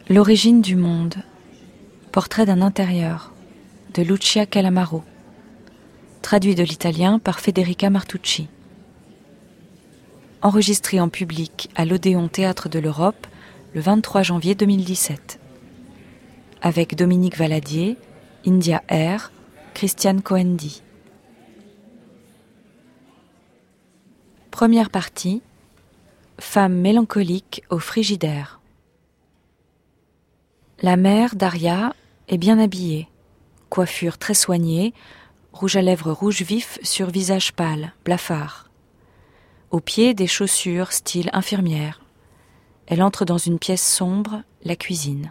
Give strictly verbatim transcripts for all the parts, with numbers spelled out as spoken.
L'origine du monde. Portrait d'un intérieur de Lucia Calamaro. Traduit de l'italien par Federica Martucci. Enregistré en public à l'Odéon Théâtre de l'Europe le vingt-trois janvier deux mille dix-sept. Avec Dominique Valadier, India Air, Christiane Coendi. Première partie. Femme mélancolique au frigidaire. La mère, Daria, est bien habillée. Coiffure très soignée, rouge à lèvres rouge vif sur visage pâle, blafard. Aux pieds, des chaussures style infirmière. Elle entre dans une pièce sombre, la cuisine.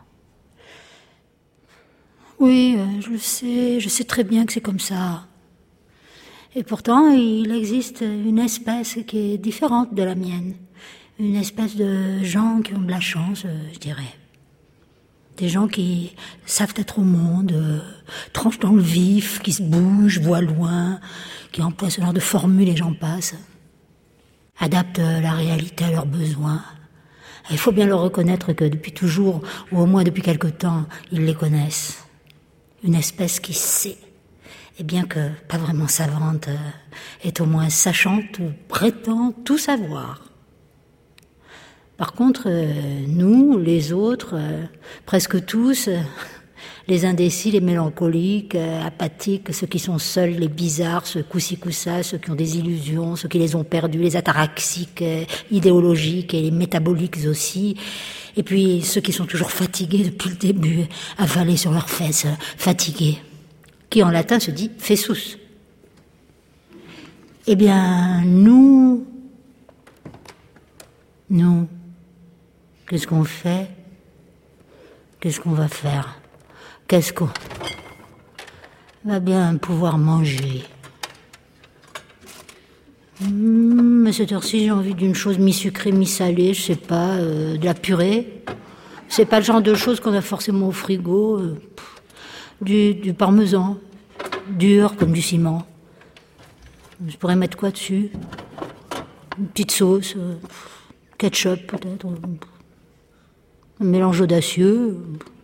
Oui, euh, je le sais, je sais très bien que c'est comme ça. Et pourtant, il existe une espèce qui est différente de la mienne. Une espèce de gens qui ont de la chance, euh, je dirais. Des gens qui savent être au monde, euh, tranchent dans le vif, qui se bougent, voient loin, qui emploient ce genre de formules et j'en passe. Adaptent la réalité à leurs besoins. Et il faut bien leur reconnaître que depuis toujours, ou au moins depuis quelque temps, ils les connaissent. Une espèce qui sait, et bien que pas vraiment savante, euh, est au moins sachante ou prétend tout savoir. Par contre, euh, nous, les autres, euh, presque tous, euh, les indécis, les mélancoliques, euh, apathiques, ceux qui sont seuls, les bizarres, ceux coup-ci coup-ça, ceux qui ont des illusions, ceux qui les ont perdus, les ataraxiques, euh, idéologiques et les métaboliques aussi, et puis ceux qui sont toujours fatigués depuis le début, avalés sur leurs fesses, euh, fatigués, qui en latin se dit fessus. Eh bien, nous, nous, qu'est-ce qu'on fait? Qu'est-ce qu'on va faire? Qu'est-ce qu'on va bien pouvoir manger? Mmh, à cette heure-ci, j'ai envie d'une chose mi-sucrée, mi-salée, je sais pas, euh, de la purée. C'est pas le genre de choses qu'on a forcément au frigo. Euh, du, du parmesan, dur comme du ciment. Je pourrais mettre quoi dessus? Une petite sauce, euh, ketchup peut-être. Un mélange audacieux.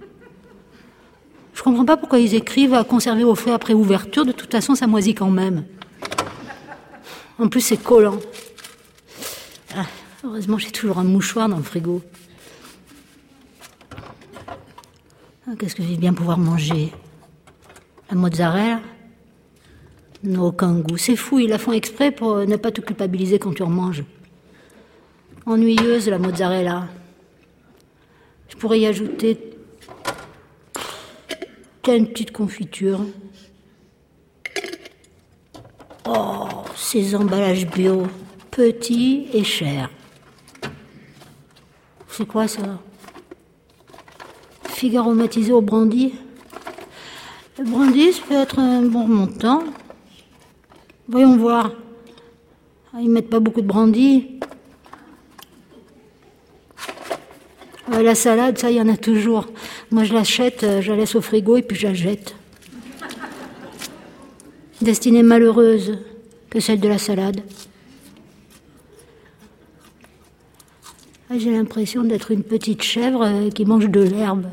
Je comprends pas pourquoi ils écrivent à conserver au frais après ouverture. De toute façon, ça moisit quand même. En plus, c'est collant. Ah, heureusement, j'ai toujours un mouchoir dans le frigo. Ah, qu'est-ce que je vais bien pouvoir manger? La mozzarella? N'a aucun goût. C'est fou, ils la font exprès pour ne pas te culpabiliser quand tu en manges. Ennuyeuse, la mozzarella. Je pourrais y ajouter une petite confiture. Oh, ces emballages bio, petits et chers. C'est quoi ça? Figues aromatisées au brandy? Le brandy, ça peut être un bon remontant. Voyons voir. Ils mettent pas beaucoup de brandy. La salade, ça, il y en a toujours. Moi, je l'achète, je la laisse au frigo et puis je la jette. Destinée malheureuse que celle de la salade. J'ai l'impression d'être une petite chèvre qui mange de l'herbe.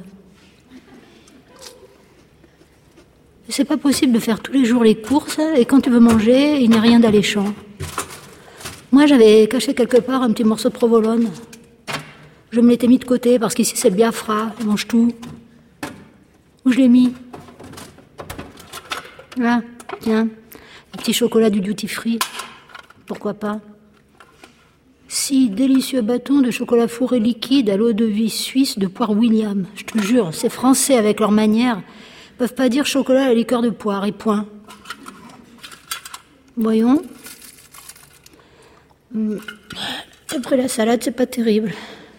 C'est pas possible de faire tous les jours les courses et quand tu veux manger, il n'y a rien d'alléchant. Moi, j'avais caché quelque part un petit morceau de provolone. Je me l'étais mis de côté parce qu'ici c'est Biafra, ils mangent tout. Où je l'ai mis? Là, tiens, un petit chocolat du duty free. Pourquoi pas? Six délicieux bâtons de chocolat fourré liquide à l'eau de vie suisse de poire William. Je te jure, ces Français avec leur manière peuvent pas dire chocolat à la liqueur de poire et point. Voyons. Après la salade, c'est pas terrible.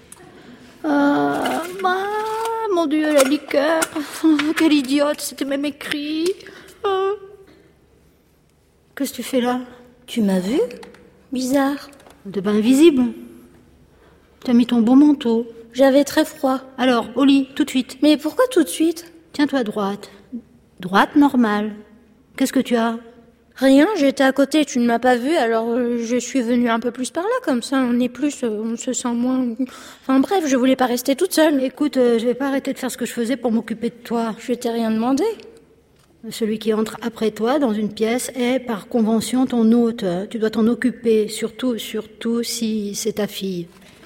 Ah, bah, mon Dieu, la liqueur. Oh, quelle idiote, c'était même écrit. Oh. Qu'est-ce que tu fais là? Tu m'as vu? Bizarre. T'es pas invisible. T'as mis ton beau manteau. J'avais très froid. Alors, au lit, tout de suite. Mais pourquoi tout de suite? Tiens-toi à droite. Droite normale. Qu'est-ce que tu as? Rien, j'étais à côté, tu ne m'as pas vu, alors euh, je suis venue un peu plus par là, comme ça on est plus, euh, on se sent moins... Enfin bref, je voulais pas rester toute seule. Écoute, euh, je vais pas arrêter de faire ce que je faisais pour m'occuper de toi. Je t'ai rien demandé. Celui qui entre après toi dans une pièce est par convention ton hôte. Tu dois t'en occuper, surtout, surtout si c'est ta fille.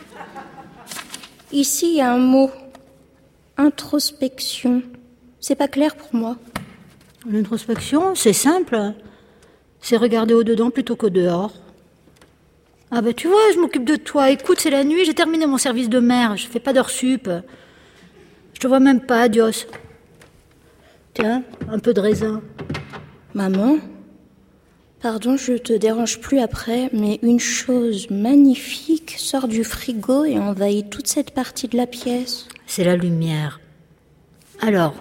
Ici, il y a un mot. Introspection. C'est pas clair pour moi. L'introspection, c'est simple. C'est regarder au-dedans plutôt qu'au dehors. Ah ben tu vois, je m'occupe de toi. Écoute, c'est la nuit, j'ai terminé mon service de mère. Je fais pas d'heures sup. Je te vois même pas, adios. Tiens, un peu de raisin. Maman, pardon, je te dérange plus après, mais une chose magnifique sort du frigo et envahit toute cette partie de la pièce. C'est la lumière. Alors,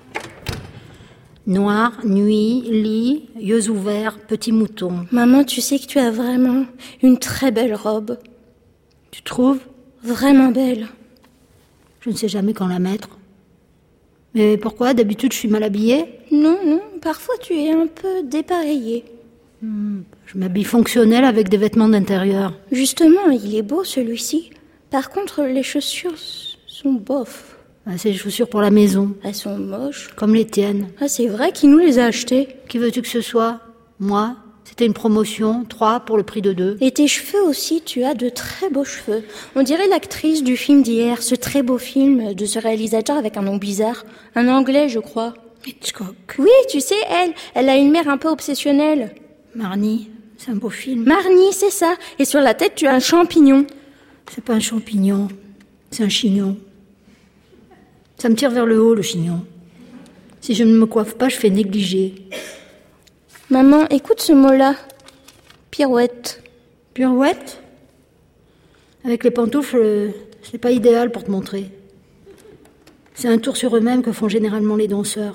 noir, nuit, lit, yeux ouverts, petit mouton. Maman, tu sais que tu as vraiment une très belle robe. Tu trouves? Vraiment belle. Je ne sais jamais quand la mettre. Mais pourquoi? D'habitude, je suis mal habillée? Non, non, parfois tu es un peu dépareillée. Hmm, je m'habille fonctionnelle avec des vêtements d'intérieur. Justement, il est beau celui-ci. Par contre, les chaussures sont bof. Ah, c'est des chaussures pour la maison. Elles sont moches. Comme les tiennes. Ah, c'est vrai, qui nous les a achetées? Qui veux-tu que ce soit? Moi? C'était une promotion, trois pour le prix de deux. Et tes cheveux aussi, tu as de très beaux cheveux. On dirait l'actrice du film d'hier, ce très beau film de ce réalisateur avec un nom bizarre. Un anglais, je crois. Hitchcock. Oui, tu sais, elle, elle a une mère un peu obsessionnelle. Marnie, c'est un beau film. Marnie, c'est ça. Et sur la tête, tu as un champignon. C'est pas un champignon, c'est un chignon. Ça me tire vers le haut, le chignon. Si je ne me coiffe pas, je fais négliger. Maman, écoute ce mot-là. Pirouette. Pirouette? Avec les pantoufles, c'est pas idéal pour te montrer. C'est un tour sur eux-mêmes que font généralement les danseurs.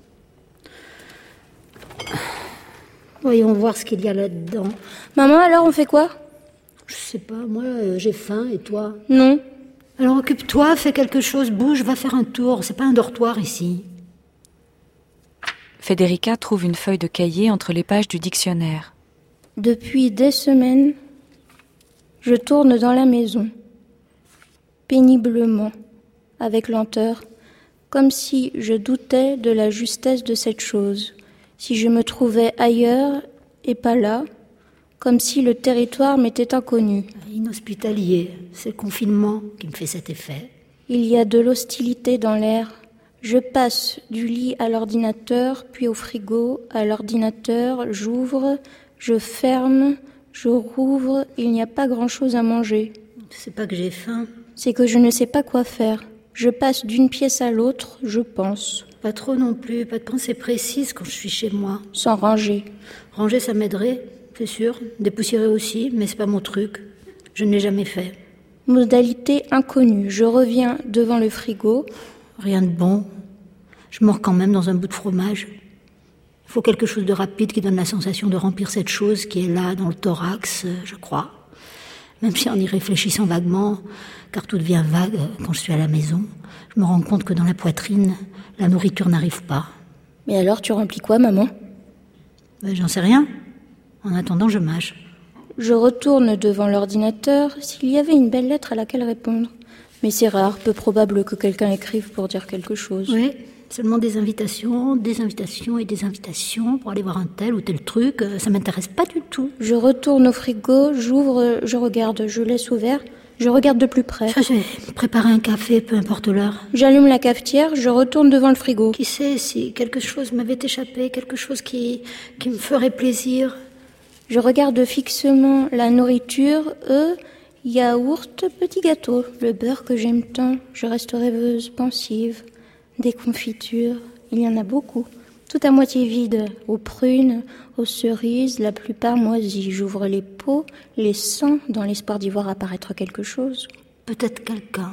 Voyons voir ce qu'il y a là-dedans. Maman, alors on fait quoi? Je sais pas, moi euh, j'ai faim et toi? Non. Alors occupe-toi, fais quelque chose, bouge, va faire un tour. C'est pas un dortoir ici. Federica trouve une feuille de cahier entre les pages du dictionnaire. Depuis des semaines, je tourne dans la maison, péniblement, avec lenteur, comme si je doutais de la justesse de cette chose, si je me trouvais ailleurs et pas là, comme si le territoire m'était inconnu. Inhospitalier, c'est le confinement qui me fait cet effet. Il y a de l'hostilité dans l'air. Je passe du lit à l'ordinateur, puis au frigo, à l'ordinateur, j'ouvre, je ferme, je rouvre, il n'y a pas grand-chose à manger. C'est pas que j'ai faim. C'est que je ne sais pas quoi faire. Je passe d'une pièce à l'autre, je pense. Pas trop non plus, pas de pensée précise quand je suis chez moi. Sans ranger. Ranger, ça m'aiderait, c'est sûr. Dépoussiérer aussi, mais c'est pas mon truc. Je ne l'ai jamais fait. Modalité inconnue. Je reviens devant le frigo. Rien de bon. Je mords quand même dans un bout de fromage. Il faut quelque chose de rapide qui donne la sensation de remplir cette chose qui est là, dans le thorax, je crois. Même si en y réfléchissant vaguement, car tout devient vague quand je suis à la maison, je me rends compte que dans la poitrine, la nourriture n'arrive pas. Mais alors, tu remplis quoi, maman? Ben, j'en sais rien. En attendant, je mâche. Je retourne devant l'ordinateur s'il y avait une belle lettre à laquelle répondre. Mais c'est rare, peu probable que quelqu'un écrive pour dire quelque chose. Oui, seulement des invitations, des invitations et des invitations pour aller voir un tel ou tel truc. Ça m'intéresse pas du tout. Je retourne au frigo, j'ouvre, je regarde, je laisse ouvert, je regarde de plus près. Ça, je vais préparer un café, peu importe l'heure. J'allume la cafetière, je retourne devant le frigo. Qui sait si quelque chose m'avait échappé, quelque chose qui, qui me ferait plaisir. Je regarde fixement la nourriture, œufs, yaourt, petit gâteau, le beurre que j'aime tant. Je reste rêveuse, pensive. Des confitures, il y en a beaucoup. Tout à moitié vide, aux prunes, aux cerises, la plupart moisies. J'ouvre les pots, les sens, dans l'espoir d'y voir apparaître quelque chose. Peut-être quelqu'un.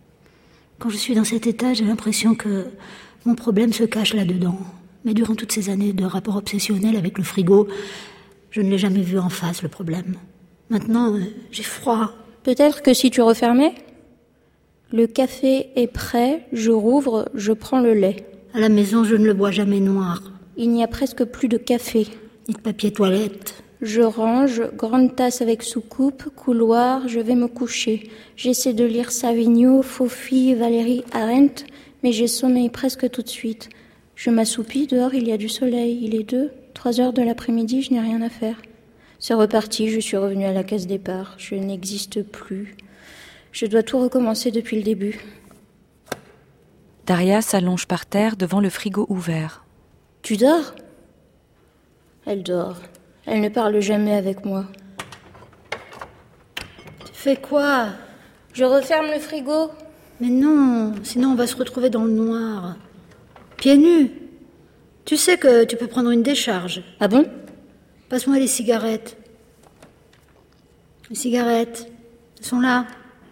Quand je suis dans cet état, j'ai l'impression que mon problème se cache là-dedans. Mais durant toutes ces années de rapport obsessionnel avec le frigo, je ne l'ai jamais vu en face, le problème. Maintenant, euh, j'ai froid. Peut-être que si tu refermais? Le café est prêt, je rouvre, je prends le lait. À la maison, je ne le bois jamais noir. Il n'y a presque plus de café. ni de papier toilette. Je range, grande tasse avec soucoupe, couloir, je vais me coucher. J'essaie de lire Savigno, Faufi, Valérie Arendt, mais j'ai sommeil presque tout de suite. Je m'assoupis, dehors il y a du soleil, il est deux, trois heures de l'après-midi, je n'ai rien à faire. C'est reparti, je suis revenue à la case départ, je n'existe plus. Je dois tout recommencer depuis le début. Daria s'allonge par terre devant le frigo ouvert. Tu dors ? Elle dort. Elle ne parle jamais avec moi. Tu fais quoi ? Je referme le frigo. Mais non, sinon on va se retrouver dans le noir. Pieds nus. Tu sais que tu peux prendre une décharge. Ah bon ? Passe-moi les cigarettes. Les cigarettes, elles sont là.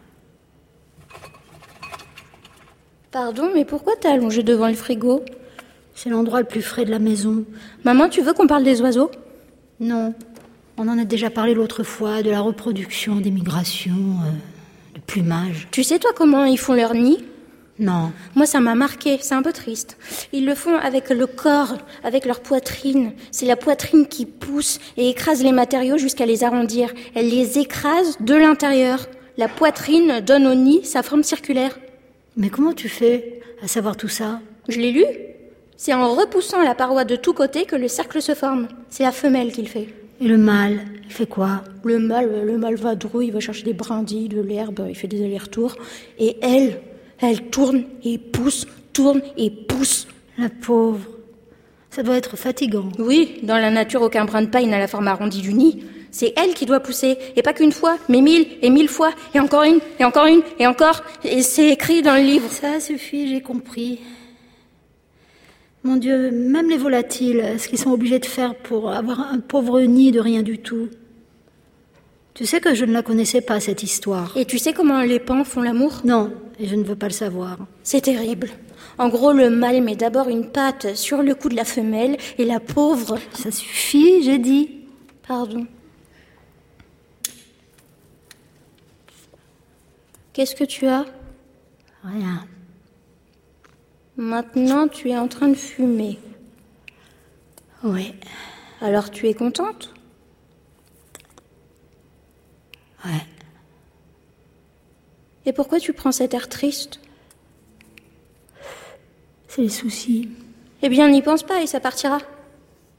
Pardon, mais pourquoi t'es allongée devant le frigo ? C'est l'endroit le plus frais de la maison. Maman, tu veux qu'on parle des oiseaux ? Non, on en a déjà parlé l'autre fois, de la reproduction, des migrations, euh, le plumage. Tu sais toi comment ils font leur nid ? Non. Moi ça m'a marqué, c'est un peu triste. Ils le font avec le corps, avec leur poitrine. C'est la poitrine qui pousse et écrase les matériaux jusqu'à les arrondir. Elle les écrase de l'intérieur. La poitrine donne au nid sa forme circulaire. Mais comment tu fais à savoir tout ça ? Je l'ai lu. C'est en repoussant la paroi de tous côtés que le cercle se forme. C'est la femelle qui le fait. Et le mâle, il fait quoi ? Le mâle, le mâle va drouiller, il va chercher des brindilles, de l'herbe, il fait des allers-retours. Et elle, elle tourne et pousse, tourne et pousse. La pauvre. Ça doit être fatigant. Oui, dans la nature, aucun brin de paille n'a la forme arrondie du nid. C'est elle qui doit pousser, et pas qu'une fois, mais mille et mille fois, et encore une, et encore une, et encore. Et c'est écrit dans le livre. Ça suffit, j'ai compris. Mon Dieu, même les volatiles, ce qu'ils sont obligés de faire pour avoir un pauvre nid de rien du tout. Tu sais que je ne la connaissais pas, cette histoire. Et tu sais comment les pans font l'amour ? Non, et je ne veux pas le savoir. C'est terrible. En gros, le mâle met d'abord une patte sur le cou de la femelle, et la pauvre... Ça suffit, j'ai dit. Pardon. Qu'est-ce que tu as ? Rien. Maintenant, tu es en train de fumer. Oui. Alors tu es contente ? Ouais. Et pourquoi tu prends cet air triste ? C'est les soucis. Eh bien, n'y pense pas et ça partira. Quoi ?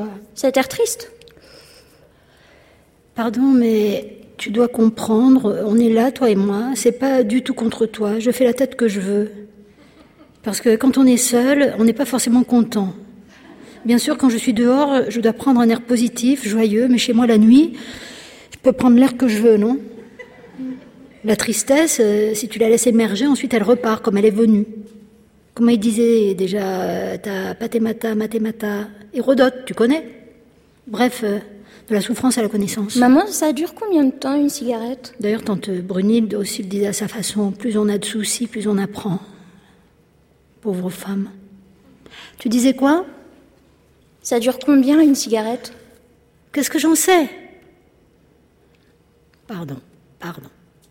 Cet air triste ? Pardon, mais tu dois comprendre, on est là, toi et moi, c'est pas du tout contre toi, je fais la tête que je veux. Parce que quand on est seul, on n'est pas forcément content. Bien sûr, quand je suis dehors, je dois prendre un air positif, joyeux, mais chez moi, la nuit, je peux prendre l'air que je veux, non ? La tristesse, si tu la laisses émerger, ensuite elle repart comme elle est venue. Comment il disait déjà, ta patémata, matémata, Hérodote, tu connais ? Bref, de la souffrance à la connaissance. Maman, ça dure combien de temps, une cigarette ? D'ailleurs, tante Brunilde aussi le disait à sa façon, plus on a de soucis, plus on apprend. Pauvre femme. Tu disais quoi ? Ça dure combien, une cigarette ? Qu'est-ce que j'en sais ? Pardon, pardon.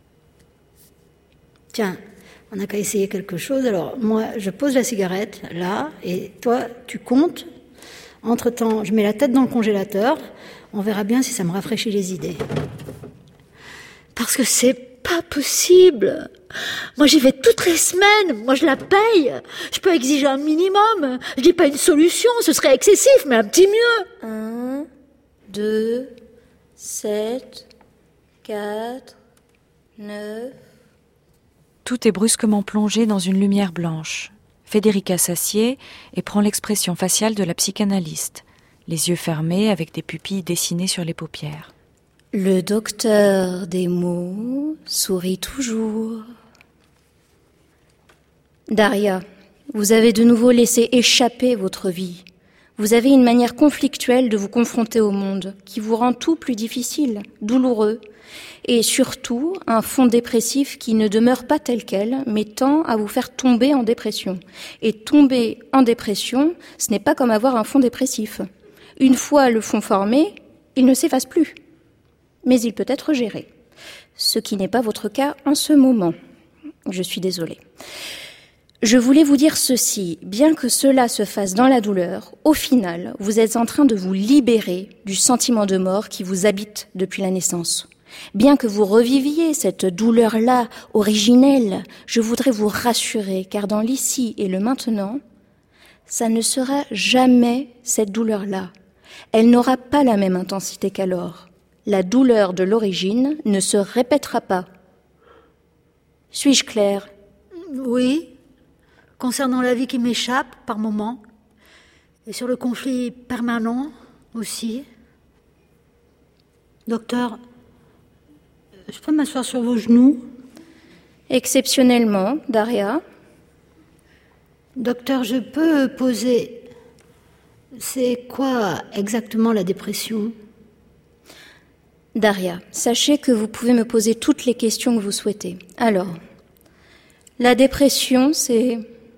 Tiens, on n'a qu'à essayer quelque chose. Alors, moi, je pose la cigarette, là, et toi, tu comptes. Entre-temps, je mets la tête dans le congélateur. On verra bien si ça me rafraîchit les idées. Parce que c'est pas possible. Moi, j'y vais toutes les semaines. Moi, je la paye. Je peux exiger un minimum. Je dis pas une solution, ce serait excessif, mais un petit mieux. Un, deux, sept, quatre, neuf... Tout est brusquement plongé dans une lumière blanche. Federica s'assied et prend l'expression faciale de la psychanalyste, les yeux fermés avec des pupilles dessinées sur les paupières. Le docteur des mots sourit toujours. Daria, vous avez de nouveau laissé échapper votre vie. Vous avez une manière conflictuelle de vous confronter au monde, qui vous rend tout plus difficile, douloureux, et surtout un fond dépressif qui ne demeure pas tel quel, mais tend à vous faire tomber en dépression. Et tomber en dépression, ce n'est pas comme avoir un fond dépressif. Une fois le fond formé, il ne s'efface plus. Mais il peut être géré. Ce qui n'est pas votre cas en ce moment. Je suis désolée. Je voulais vous dire ceci, bien que cela se fasse dans la douleur, au final, vous êtes en train de vous libérer du sentiment de mort qui vous habite depuis la naissance. Bien que vous reviviez cette douleur-là, originelle, je voudrais vous rassurer, car dans l'ici et le maintenant, ça ne sera jamais cette douleur-là. Elle n'aura pas la même intensité qu'alors. La douleur de l'origine ne se répétera pas. Suis-je claire ? Oui, concernant la vie qui m'échappe par moments, et sur le conflit permanent aussi. Docteur, je peux m'asseoir sur vos genoux ? Exceptionnellement, Daria. Docteur, je peux poser... C'est quoi exactement la dépression ? Daria, sachez que vous pouvez me poser toutes les questions que vous souhaitez. Alors, la dépression, c'est...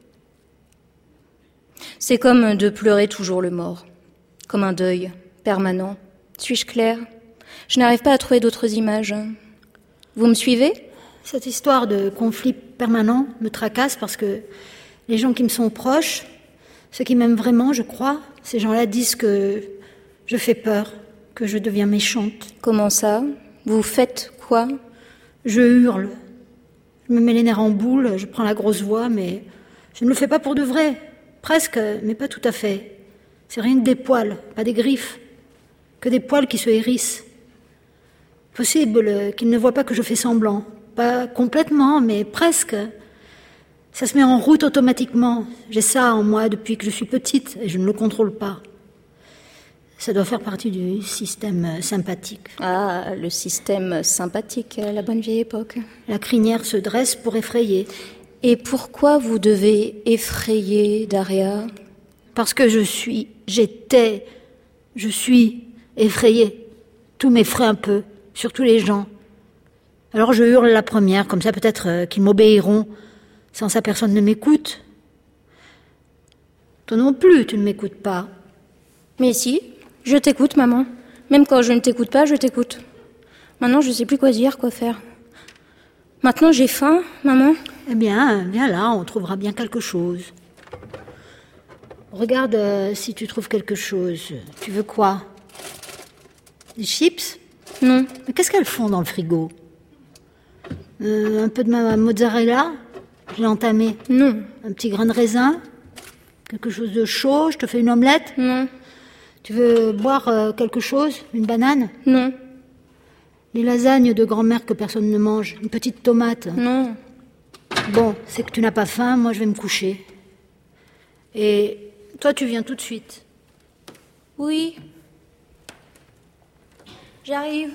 C'est comme de pleurer toujours le mort, comme un deuil permanent. Suis-je claire ? Je n'arrive pas à trouver d'autres images. Vous me suivez ? Cette histoire de conflit permanent me tracasse parce que les gens qui me sont proches, ceux qui m'aiment vraiment, je crois, ces gens-là disent que je fais peur, que je deviens méchante. Comment ça ? Vous faites quoi ? Je hurle. Je me mets les nerfs en boule, je prends la grosse voix, mais je ne le fais pas pour de vrai. Presque, mais pas tout à fait. C'est rien que des poils, pas des griffes. Que des poils qui se hérissent. Possible qu'ils ne voient pas que je fais semblant. Pas complètement, mais presque. Ça se met en route automatiquement. J'ai ça en moi depuis que je suis petite et je ne le contrôle pas. Ça doit faire partie du système sympathique. Ah, le système sympathique, la bonne vieille époque. La crinière se dresse pour effrayer. Et pourquoi vous devez effrayer, Daria ? Parce que je suis, j'étais, je suis effrayée. Tout m'effraie un peu, surtout les gens. Alors je hurle la première, comme ça peut-être euh, qu'ils m'obéiront. Sans ça, personne ne m'écoute. Toi non plus, tu ne m'écoutes pas. Mais si, je t'écoute, maman. Même quand je ne t'écoute pas, je t'écoute. Maintenant, je ne sais plus quoi dire, quoi faire. Maintenant, j'ai faim, maman. Eh bien, viens là, on trouvera bien quelque chose. Regarde euh, si tu trouves quelque chose. Tu veux quoi ? Des chips ? Non. Mais qu'est-ce qu'elles font dans le frigo ? euh, Un peu de ma mozzarella ? Je l'ai entamé. Non. Un petit grain de raisin ? Quelque chose de chaud ? Je te fais une omelette ? Non. Tu veux boire euh, quelque chose ? Une banane ? Non. Les lasagnes de grand-mère que personne ne mange. Une petite tomate ? Non. Bon, c'est que tu n'as pas faim, moi je vais me coucher. Et toi, tu viens tout de suite. Oui. J'arrive.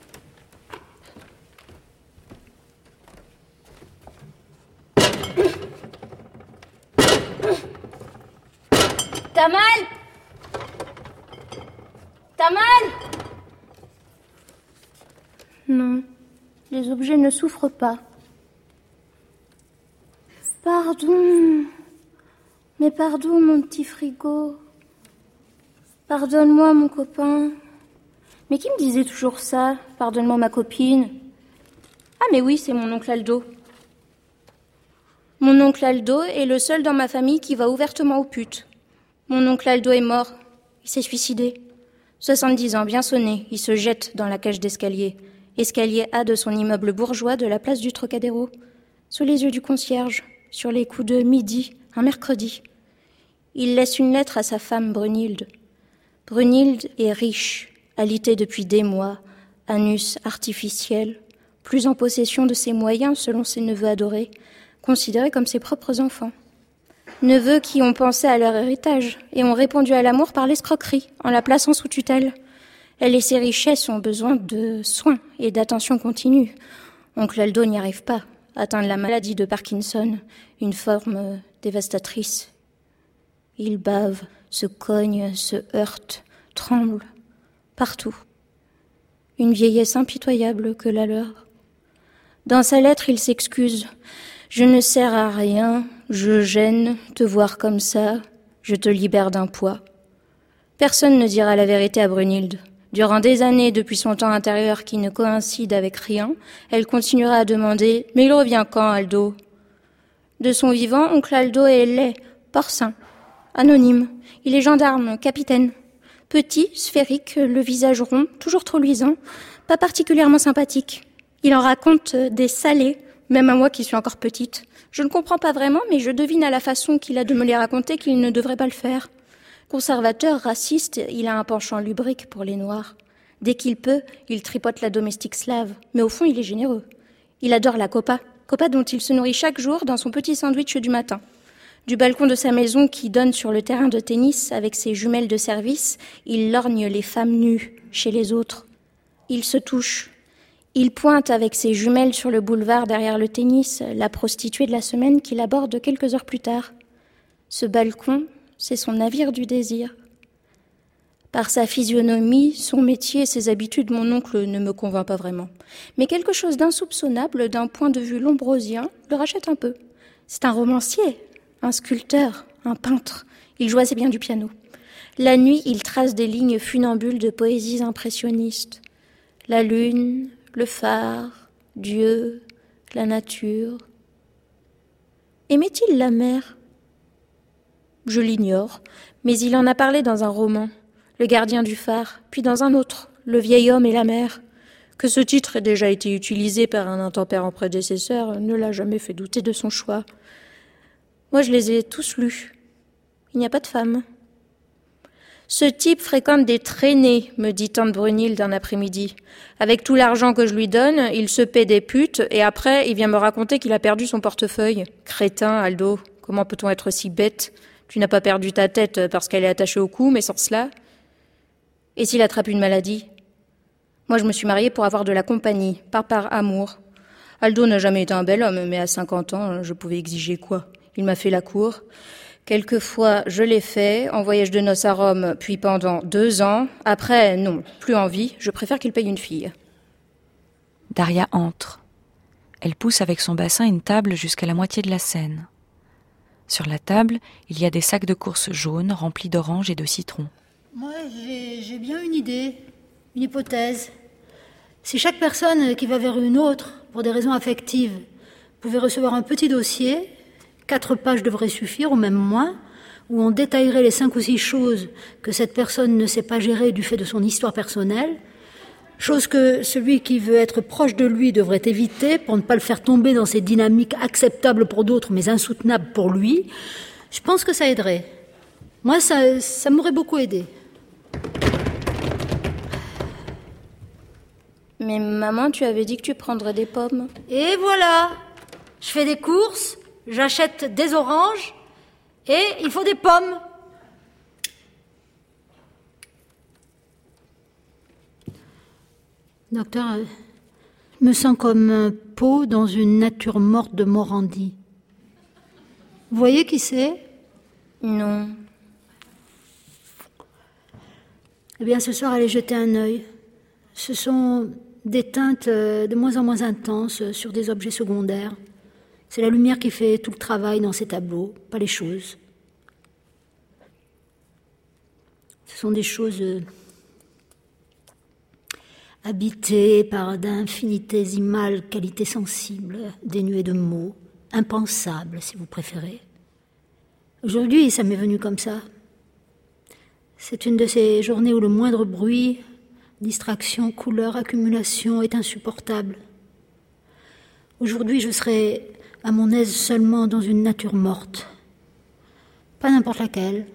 Taman ! Taman ! Non, les objets ne souffrent pas. Pardon. Mais pardon, mon petit frigo. Pardonne-moi, mon copain. Mais qui me disait toujours ça ? Pardonne-moi, ma copine. Ah, mais oui, c'est mon oncle Aldo. Mon oncle Aldo est le seul dans ma famille qui va ouvertement aux putes. Mon oncle Aldo est mort. Il s'est suicidé. soixante-dix ans, bien sonné, il se jette dans la cage d'escalier. Escalier A de son immeuble bourgeois de la place du Trocadéro. Sous les yeux du concierge, sur les coups de midi, un mercredi. Il laisse une lettre à sa femme Brunhilde. Brunhilde est riche, alitée depuis des mois, anus artificiel, plus en possession de ses moyens selon ses neveux adorés, considérés comme ses propres enfants. Neveux qui ont pensé à leur héritage et ont répondu à l'amour par l'escroquerie, en la plaçant sous tutelle. Elle et ses richesses ont besoin de soins et d'attention continue. Oncle Aldo n'y arrive pas, atteint de la maladie de Parkinson, une forme dévastatrice. Il bave, se cogne, se heurte, tremble, partout. Une vieillesse impitoyable que la leur. Dans sa lettre, il s'excuse. « Je ne sers à rien, je gêne, te voir comme ça, je te libère d'un poids. » Personne ne dira la vérité à Brunhilde. Durant des années, depuis son temps intérieur qui ne coïncide avec rien, elle continuera à demander « Mais il revient quand, Aldo ?» De son vivant, oncle Aldo est laid, porcin, anonyme. Il est gendarme, capitaine. Petit, sphérique, le visage rond, toujours trop luisant, pas particulièrement sympathique. Il en raconte des salés, même à moi qui suis encore petite. Je ne comprends pas vraiment, mais je devine à la façon qu'il a de me les raconter qu'il ne devrait pas le faire. Conservateur, raciste, il a un penchant lubrique pour les Noirs. Dès qu'il peut, il tripote la domestique slave, mais au fond, il est généreux. Il adore la copa, copa dont il se nourrit chaque jour dans son petit sandwich du matin. Du balcon de sa maison qui donne sur le terrain de tennis avec ses jumelles de service, il lorgne les femmes nues chez les autres. Il se touche. Il pointe avec ses jumelles sur le boulevard derrière le tennis la prostituée de la semaine qu'il aborde quelques heures plus tard. Ce balcon, c'est son navire du désir. Par sa physionomie, son métier et ses habitudes, mon oncle ne me convainc pas vraiment. Mais quelque chose d'insoupçonnable d'un point de vue lombrosien le rachète un peu. C'est un romancier, un sculpteur, un peintre. Il joue assez bien du piano. La nuit, il trace des lignes funambules de poésies impressionnistes. La lune, le phare, Dieu, la nature. Aimait-il la mer ? Je l'ignore, mais il en a parlé dans un roman, Le gardien du phare, puis dans un autre, Le vieil homme et la mer. Que ce titre ait déjà été utilisé par un intempérant prédécesseur ne l'a jamais fait douter de son choix. Moi, je les ai tous lus. Il n'y a pas de femme. Ce type fréquente des traînées, me dit tante Brunilde un après-midi. Avec tout l'argent que je lui donne, il se paie des putes et après, il vient me raconter qu'il a perdu son portefeuille. Crétin, Aldo, comment peut-on être si bête ? Tu n'as pas perdu ta tête parce qu'elle est attachée au cou, mais sans cela. Et s'il attrape une maladie ? Moi, je me suis mariée pour avoir de la compagnie, pas par amour. Aldo n'a jamais été un bel homme, mais à cinquante ans, je pouvais exiger quoi ? Il m'a fait la cour. Quelquefois, je l'ai fait, en voyage de noces à Rome, puis pendant deux ans. Après, non, plus envie, je préfère qu'il paye une fille. Daria entre. Elle pousse avec son bassin une table jusqu'à la moitié de la scène. Sur la table, il y a des sacs de course jaunes remplis d'oranges et de citrons. Moi, j'ai, j'ai bien une idée, une hypothèse. Si chaque personne qui va vers une autre, pour des raisons affectives, pouvait recevoir un petit dossier, quatre pages devraient suffire, ou même moins, où on détaillerait les cinq ou six choses que cette personne ne sait pas gérer du fait de son histoire personnelle, chose que celui qui veut être proche de lui devrait éviter pour ne pas le faire tomber dans ces dynamiques acceptables pour d'autres mais insoutenables pour lui. Je pense que ça aiderait. Moi, ça, ça m'aurait beaucoup aidé. Mais maman, tu avais dit que tu prendrais des pommes. Et voilà, je fais des courses, j'achète des oranges et il faut des pommes. Docteur, je me sens comme un pot dans une nature morte de Morandi. Vous voyez qui c'est ? Non. Eh bien, ce soir, allez jeter un œil. Ce sont des teintes de moins en moins intenses sur des objets secondaires. C'est la lumière qui fait tout le travail dans ces tableaux, pas les choses. Ce sont des choses habitées par d'infinitésimales qualités sensibles, dénuées de mots, impensables si vous préférez. Aujourd'hui, ça m'est venu comme ça. C'est une de ces journées où le moindre bruit, distraction, couleur, accumulation est insupportable. Aujourd'hui, je serai à mon aise seulement dans une nature morte. Pas n'importe laquelle.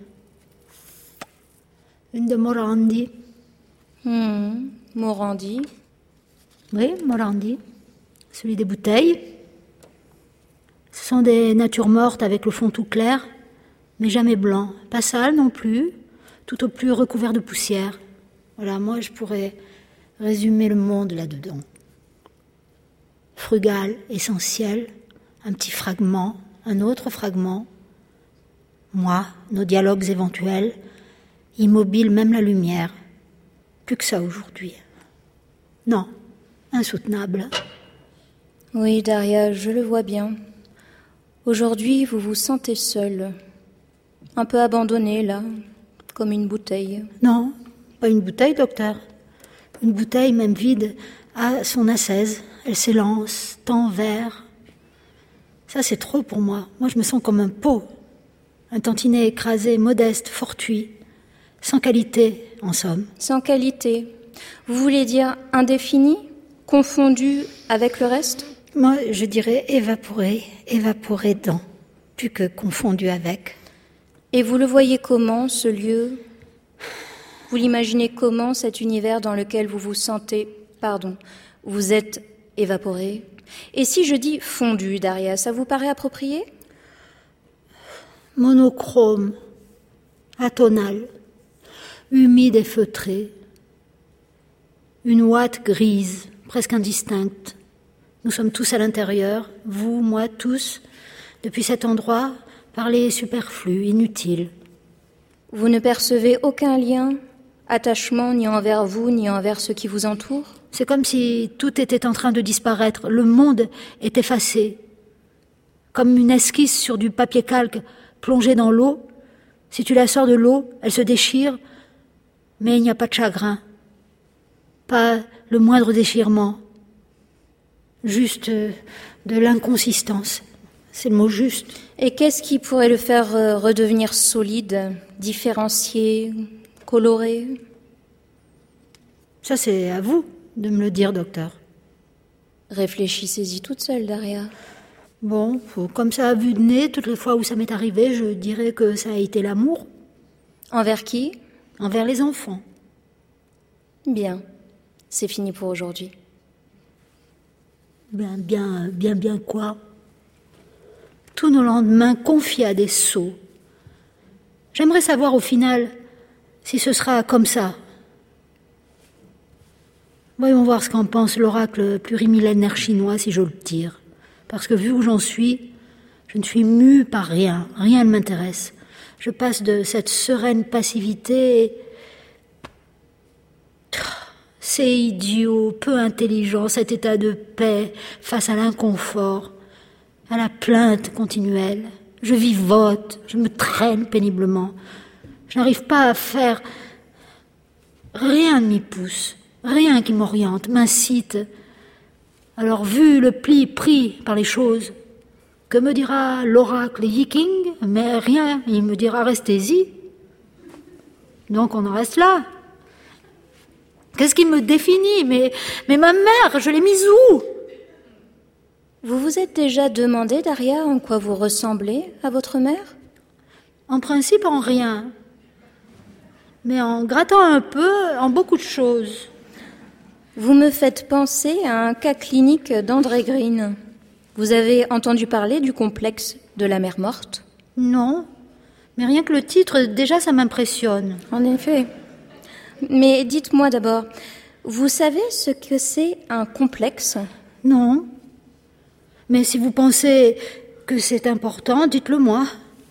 Une de Morandi. Mmh, Morandi. Oui, Morandi. Celui des bouteilles. Ce sont des natures mortes avec le fond tout clair, mais jamais blanc. Pas sale non plus, tout au plus recouvert de poussière. Voilà, moi je pourrais résumer le monde là-dedans. Frugal, essentiel, un petit fragment, un autre fragment. Moi, nos dialogues éventuels, immobile même la lumière. Plus que ça aujourd'hui. Non, insoutenable. Oui, Daria, je le vois bien. Aujourd'hui, vous vous sentez seule. Un peu abandonnée, là, comme une bouteille. Non, pas une bouteille, docteur. Une bouteille, même vide, a son ascèse. Elle s'élance, tend vers. Ça, c'est trop pour moi. Moi, je me sens comme un pot. Un tantinet écrasé, modeste, fortuit. Sans qualité, en somme. Sans qualité. Vous voulez dire indéfini, confondu avec le reste ? Moi, je dirais évaporé, évaporé dans, plus que confondu avec. Et vous le voyez comment, ce lieu ? Vous l'imaginez comment, cet univers dans lequel vous vous sentez, pardon, vous êtes évaporé ? Et si je dis fondu, Daria, ça vous paraît approprié ? Monochrome, atonal, humide et feutré. Une ouate grise, presque indistincte. Nous sommes tous à l'intérieur, vous, moi, tous. Depuis cet endroit, parler est superflu, inutile. Vous ne percevez aucun lien, attachement, ni envers vous, ni envers ceux qui vous entourent ? C'est comme si tout était en train de disparaître. Le monde est effacé. Comme une esquisse sur du papier calque plongé dans l'eau. Si tu la sors de l'eau, elle se déchire, mais il n'y a pas de chagrin. Pas le moindre déchirement. Juste de l'inconsistance. C'est le mot juste. Et qu'est-ce qui pourrait le faire euh, redevenir solide, différencié, coloré ? Ça, c'est à vous de me le dire, docteur. Réfléchissez-y toute seule, Daria. Bon, comme ça, à vue de nez, toutes les fois où ça m'est arrivé, je dirais que ça a été l'amour. Envers qui ? Envers les enfants. Bien. C'est fini pour aujourd'hui. Bien, bien, bien, bien quoi ? Tous nos lendemains confiés à des sots. J'aimerais savoir au final si ce sera comme ça. Voyons voir ce qu'en pense l'oracle plurimillénaire chinois si je le tire. Parce que vu où j'en suis, je ne suis mue par rien. Rien ne m'intéresse. Je passe de cette sereine passivité. C'est idiot, peu intelligent, cet état de paix face à l'inconfort, à la plainte continuelle. Je vivote, je me traîne péniblement. Je n'arrive pas à faire... Rien ne m'y pousse, rien qui m'oriente, m'incite. Alors, vu le pli pris par les choses, que me dira l'oracle viking ? Mais rien, il me dira restez-y. Donc on en reste là. Qu'est-ce qui me définit ? Mais, mais ma mère, je l'ai mise où ? Vous vous êtes déjà demandé, Daria, en quoi vous ressemblez à votre mère ? En principe, en rien. Mais en grattant un peu, en beaucoup de choses. Vous me faites penser à un cas clinique d'André Green. Vous avez entendu parler du complexe de la mère morte ? Non, mais rien que le titre, déjà ça m'impressionne. En effet. Mais dites-moi d'abord, vous savez ce que c'est un complexe ? Non. Mais si vous pensez que c'est important, dites-le moi.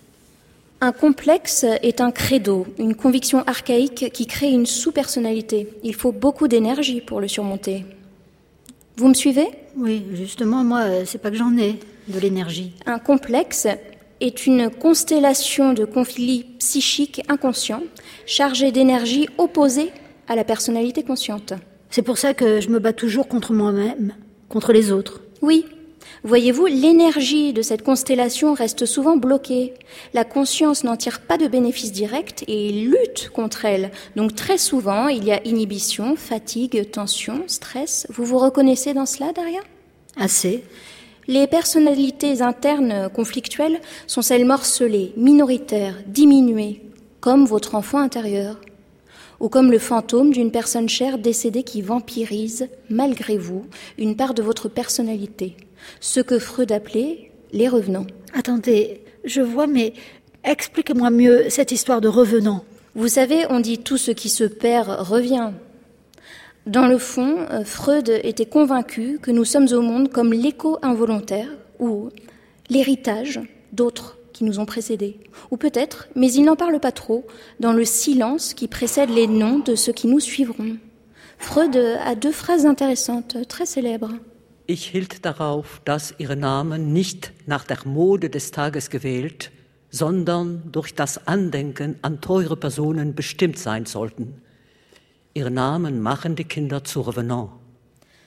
Un complexe est un credo, une conviction archaïque qui crée une sous-personnalité. Il faut beaucoup d'énergie pour le surmonter. Vous me suivez ? Oui, justement, moi, c'est pas que j'en ai, de l'énergie. Un complexe est une constellation de conflits psychiques inconscients, chargés d'énergie opposée à la personnalité consciente. C'est pour ça que je me bats toujours contre moi-même, contre les autres. Oui. Voyez-vous, l'énergie de cette constellation reste souvent bloquée. La conscience n'en tire pas de bénéfice direct et lutte contre elle. Donc très souvent, il y a inhibition, fatigue, tension, stress. Vous vous reconnaissez dans cela, Daria ? Assez. Les personnalités internes conflictuelles sont celles morcelées, minoritaires, diminuées, comme votre enfant intérieur, ou comme le fantôme d'une personne chère décédée qui vampirise, malgré vous, une part de votre personnalité. Ce que Freud appelait les revenants. Attendez, je vois, mais expliquez-moi mieux cette histoire de revenants. Vous savez, on dit tout ce qui se perd revient. Dans le fond, Freud était convaincu que nous sommes au monde comme l'écho involontaire ou l'héritage d'autres qui nous ont précédés. Ou peut-être, mais il n'en parle pas trop, dans le silence qui précède les noms de ceux qui nous suivront. Freud a deux phrases intéressantes, très célèbres. Ich hielt darauf, dass ihre Namen nicht nach der Mode des Tages gewählt, sondern durch das Andenken an teure Personen bestimmt sein sollten. Ihre Namen machen die Kinder zu Revenants.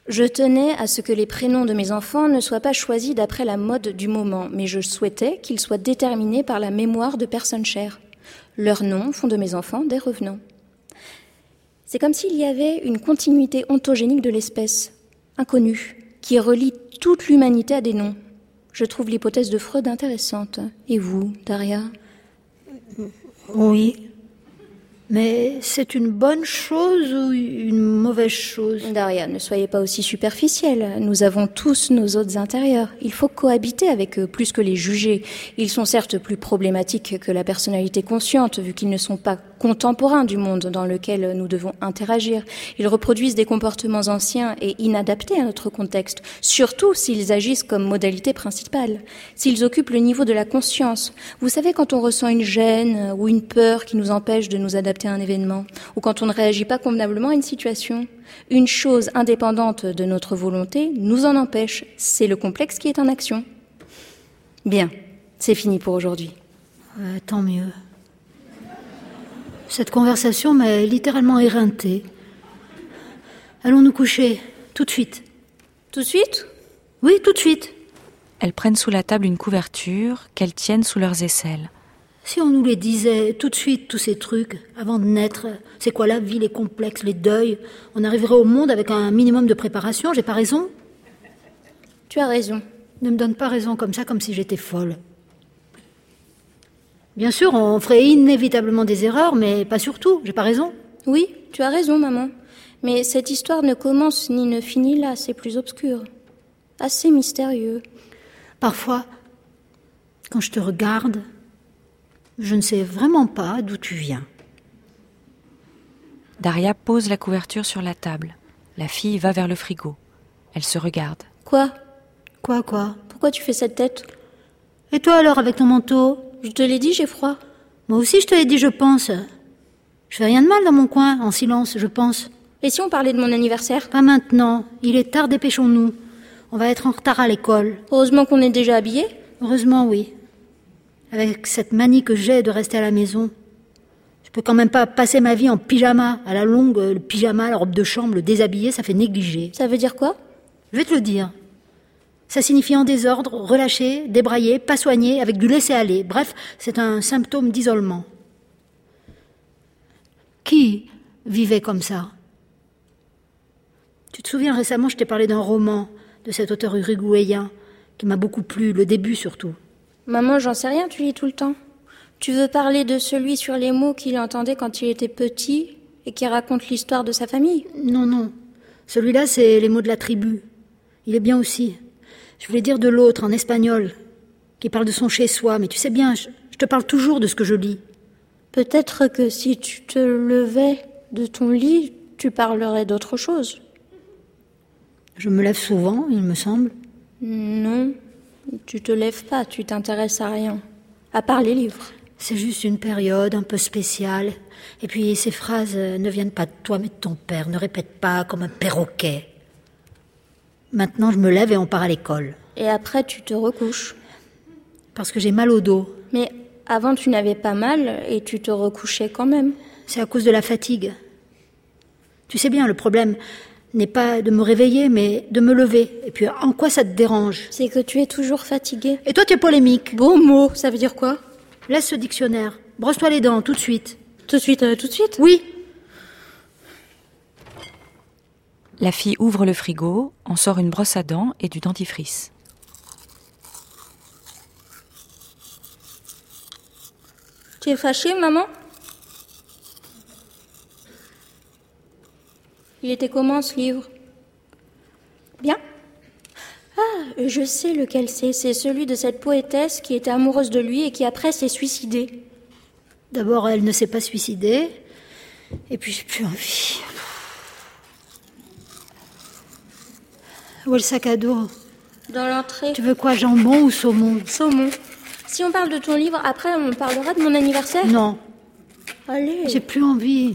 Je tenais à ce que les prénoms de mes enfants ne soient pas choisis d'après la mode du moment, mais je souhaitais qu'ils soient déterminés par la mémoire de personnes chères. Leurs noms font de mes enfants des revenants. C'est comme s'il y avait une continuité ontogénique de l'espèce, inconnue, qui relie toute l'humanité à des noms. Je trouve l'hypothèse de Freud intéressante. Et vous, Daria ? Oui. Mais c'est une bonne chose ou une mauvaise chose ? Daria, ne soyez pas aussi superficielle. Nous avons tous nos autres intérieurs. Il faut cohabiter avec eux, plus que les juger. Ils sont certes plus problématiques que la personnalité consciente, vu qu'ils ne sont pas contemporains du monde dans lequel nous devons interagir. Ils reproduisent des comportements anciens et inadaptés à notre contexte, surtout s'ils agissent comme modalité principale, s'ils occupent le niveau de la conscience. Vous savez, quand on ressent une gêne ou une peur qui nous empêche de nous adapter à un événement, ou quand on ne réagit pas convenablement à une situation, une chose indépendante de notre volonté nous en empêche. C'est le complexe qui est en action. Bien, c'est fini pour aujourd'hui. Euh, tant mieux. Cette conversation m'a littéralement éreintée. Allons nous coucher, tout de suite. Tout de suite ? Oui, tout de suite. Elles prennent sous la table une couverture qu'elles tiennent sous leurs aisselles. Si on nous les disait tout de suite, tous ces trucs, avant de naître, c'est quoi la vie, les complexes, les deuils, on arriverait au monde avec un minimum de préparation, j'ai pas raison ? Tu as raison. Ne me donne pas raison comme ça, comme si j'étais folle. Bien sûr, on ferait inévitablement des erreurs, mais pas surtout, j'ai pas raison ? Oui, tu as raison, maman. Mais cette histoire ne commence ni ne finit là, c'est plus obscur. Assez mystérieux. Parfois, quand je te regarde, je ne sais vraiment pas d'où tu viens. Daria pose la couverture sur la table. La fille va vers le frigo. Elle se regarde. Quoi ? Quoi, quoi ? Pourquoi tu fais cette tête ? Et toi alors, avec ton manteau ? Je te l'ai dit, j'ai froid. Moi aussi, je te l'ai dit, je pense. Je fais rien de mal dans mon coin, en silence, je pense. Et si on parlait de mon anniversaire ? Pas maintenant. Il est tard, dépêchons-nous. On va être en retard à l'école. Heureusement qu'on est déjà habillés. Heureusement, oui. Avec cette manie que j'ai de rester à la maison. Je peux quand même pas passer ma vie en pyjama. À la longue, le pyjama, la robe de chambre, le déshabillé, ça fait négliger. Ça veut dire quoi ? Je vais te le dire. Ça signifie en désordre, relâché, débraillé, pas soigné, avec du laisser-aller. Bref, c'est un symptôme d'isolement. Qui vivait comme ça ? Tu te souviens, récemment, je t'ai parlé d'un roman de cet auteur uruguayen qui m'a beaucoup plu, le début surtout. Maman, j'en sais rien, tu lis tout le temps. Tu veux parler de celui sur les mots qu'il entendait quand il était petit et qui raconte l'histoire de sa famille ? Non, non. Celui-là, c'est les mots de la tribu. Il est bien aussi. Je voulais dire de l'autre, en espagnol, qui parle de son chez-soi. Mais tu sais bien, je, je te parle toujours de ce que je lis. Peut-être que si tu te levais de ton lit, tu parlerais d'autre chose. Je me lève souvent, il me semble. Non, tu te lèves pas, tu t'intéresses à rien. À part les livres. C'est juste une période un peu spéciale. Et puis ces phrases ne viennent pas de toi, mais de ton père. Ne répète pas comme un perroquet. Maintenant, je me lève et on part à l'école. Et après, tu te recouches. Parce que j'ai mal au dos. Mais avant, tu n'avais pas mal et tu te recouchais quand même. C'est à cause de la fatigue. Tu sais bien, le problème n'est pas de me réveiller, mais de me lever. Et puis, en quoi ça te dérange ? C'est que tu es toujours fatiguée. Et toi, tu es polémique. Beau mot, ça veut dire quoi ? Laisse ce dictionnaire. Brosse-toi les dents, tout de suite. Tout de suite, euh, tout de suite ? Oui. La fille ouvre le frigo, en sort une brosse à dents et du dentifrice. Tu es fâchée, maman ? Il était comment, ce livre ? Bien ? Ah, je sais lequel c'est. C'est celui de cette poétesse qui était amoureuse de lui et qui après s'est suicidée. D'abord, elle ne s'est pas suicidée. Et puis, j'ai plus envie. Où est le sac à dos ? Dans l'entrée. Tu veux quoi, jambon ou saumon ? Saumon. Si on parle de ton livre, après on parlera de mon anniversaire ? Non. Allez. J'ai plus envie.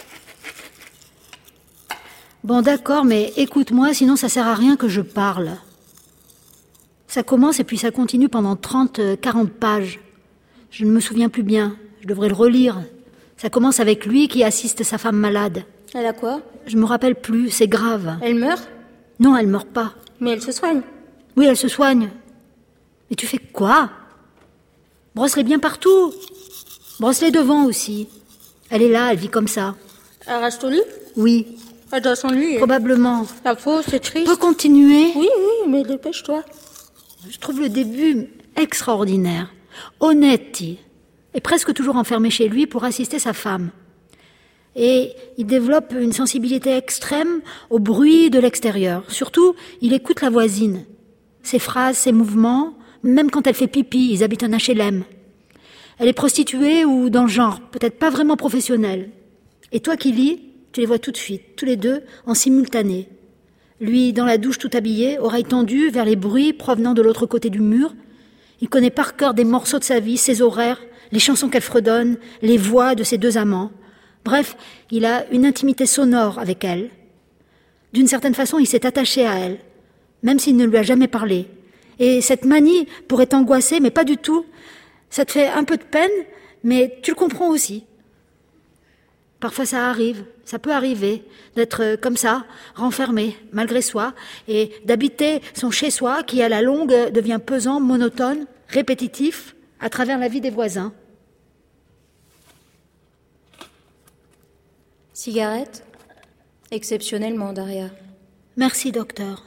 Bon, d'accord, mais écoute-moi, sinon ça sert à rien que je parle. Ça commence et puis ça continue pendant trente, quarante pages. Je ne me souviens plus bien. Je devrais le relire. Ça commence avec lui qui assiste sa femme malade. Elle a quoi ? Je me rappelle plus, c'est grave. Elle meurt ? Non, elle meurt pas. Mais elle se soigne. Oui, elle se soigne. Mais tu fais quoi? Brosse-les bien partout. Brosse-les devant aussi. Elle est là, elle vit comme ça. Elle reste au lit? Oui. Elle doit s'ennuyer. Probablement. La pauvre, c'est triste. Tu peux continuer? Oui, oui, mais dépêche-toi. Je trouve le début extraordinaire. Onetti est presque toujours enfermé chez lui pour assister sa femme. Et il développe une sensibilité extrême au bruit de l'extérieur. Surtout, il écoute la voisine. Ses phrases, ses mouvements, même quand elle fait pipi, ils habitent un H L M. Elle est prostituée ou dans le genre, peut-être pas vraiment professionnelle. Et toi qui lis, tu les vois tout de suite, tous les deux, en simultané. Lui, dans la douche tout habillé, oreilles tendues vers les bruits provenant de l'autre côté du mur. Il connaît par cœur des morceaux de sa vie, ses horaires, les chansons qu'elle fredonne, les voix de ses deux amants. Bref, il a une intimité sonore avec elle. D'une certaine façon, il s'est attaché à elle, même s'il ne lui a jamais parlé. Et cette manie pourrait t'angoisser, mais pas du tout. Ça te fait un peu de peine, mais tu le comprends aussi. Parfois ça arrive, ça peut arriver, d'être comme ça, renfermé, malgré soi, et d'habiter son chez-soi qui, à la longue, devient pesant, monotone, répétitif, à travers la vie des voisins. Cigarette? Exceptionnellement, Daria. Merci, docteur.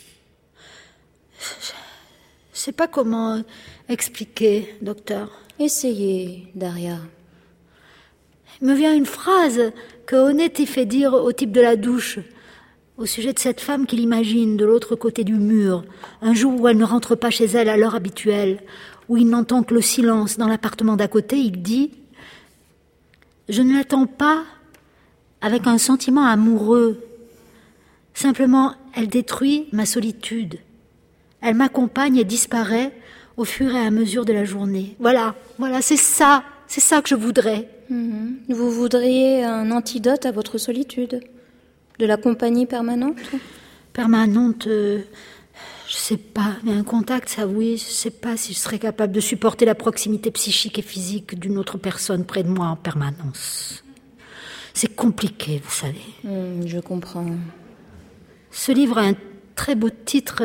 Je sais pas comment expliquer, docteur. Essayez, Daria. Il me vient une phrase que Onetti fait dire au type de la douche, au sujet de cette femme qu'il imagine de l'autre côté du mur, un jour où elle ne rentre pas chez elle à l'heure habituelle, où il n'entend que le silence dans l'appartement d'à côté. Il dit « Je ne l'attends pas avec un sentiment amoureux. Simplement, elle détruit ma solitude. Elle m'accompagne et disparaît au fur et à mesure de la journée. Voilà, voilà, c'est ça, c'est ça que je voudrais. » Mmh. Vous voudriez un antidote à votre solitude? De la compagnie permanente? Permanente, euh, je sais pas, mais un contact, ça oui, je sais pas si je serais capable de supporter la proximité psychique et physique d'une autre personne près de moi en permanence. C'est compliqué, vous savez. Mmh, je comprends. Ce livre a un très beau titre,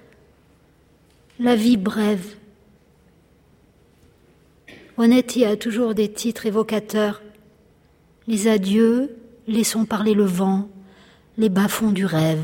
La vie brève. Onetti a toujours des titres évocateurs. Les adieux, laissons parler le vent, les bas-fonds du rêve.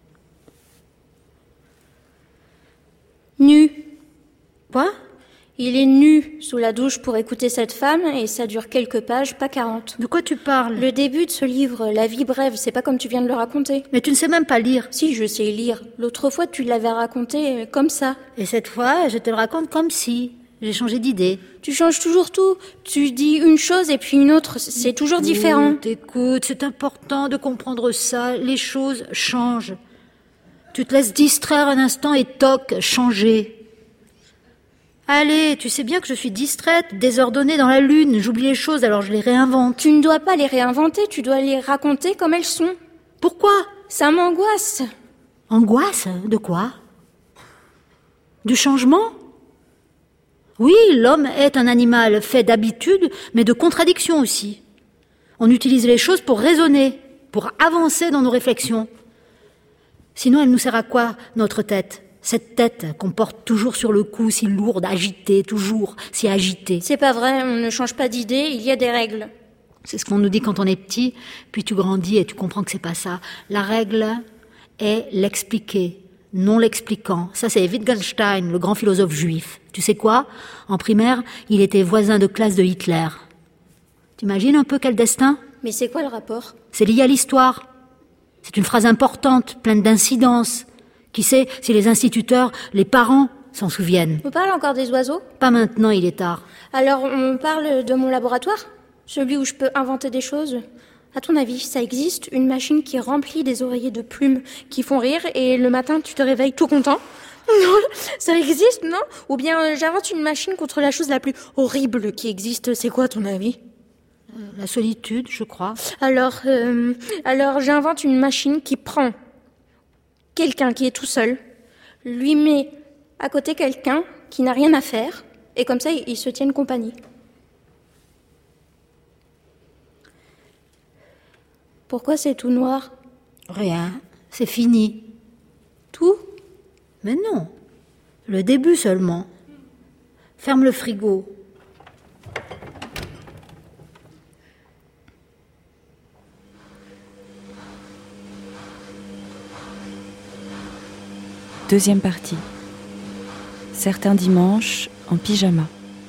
Nu. Quoi? Il est nu sous la douche pour écouter cette femme et ça dure quelques pages, pas quarante. De quoi tu parles? Le début de ce livre, La vie brève, c'est pas comme tu viens de le raconter. Mais tu ne sais même pas lire. Si, je sais lire. L'autre fois, tu l'avais raconté comme ça. Et cette fois, je te le raconte comme si... J'ai changé d'idée. Tu changes toujours tout. Tu dis une chose et puis une autre. C'est toujours différent. Écoute, écoute, c'est important de comprendre ça. Les choses changent. Tu te laisses distraire un instant et toc, changer. Allez, tu sais bien que je suis distraite, désordonnée dans la lune. J'oublie les choses, alors je les réinvente. Tu ne dois pas les réinventer, tu dois les raconter comme elles sont. Pourquoi? Ça m'angoisse. Angoisse? De quoi? Du changement? Oui, l'homme est un animal fait d'habitudes, mais de contradictions aussi. On utilise les choses pour raisonner, pour avancer dans nos réflexions. Sinon, elle nous sert à quoi, notre tête? Cette tête qu'on porte toujours sur le cou, si lourde, agitée, toujours, si agitée. C'est pas vrai, on ne change pas d'idée, il y a des règles. C'est ce qu'on nous dit quand on est petit, puis tu grandis et tu comprends que c'est pas ça. La règle est l'expliquer, non l'expliquant. Ça, c'est Wittgenstein, le grand philosophe juif. Tu sais quoi? En primaire, il était voisin de classe de Hitler. T'imagines un peu quel destin? Mais c'est quoi le rapport? C'est lié à l'histoire. C'est une phrase importante, pleine d'incidences. Qui sait si les instituteurs, les parents, s'en souviennent? On parle encore des oiseaux? Pas maintenant, il est tard. Alors, on parle de mon laboratoire? Celui où je peux inventer des choses? À ton avis, ça existe, une machine qui remplit des oreillers de plumes qui font rire et le matin, tu te réveilles tout content? Non, ça existe, non? Ou bien euh, j'invente une machine contre la chose la plus horrible qui existe. C'est quoi, à ton avis? Euh, la solitude, je crois. Alors, euh, alors j'invente une machine qui prend quelqu'un qui est tout seul, lui met à côté quelqu'un qui n'a rien à faire, et comme ça, ils se tiennent compagnie. Pourquoi c'est tout noir? Rien, c'est fini. Mais non, le début seulement. Ferme le frigo. Deuxième partie. Certains dimanches en pyjama.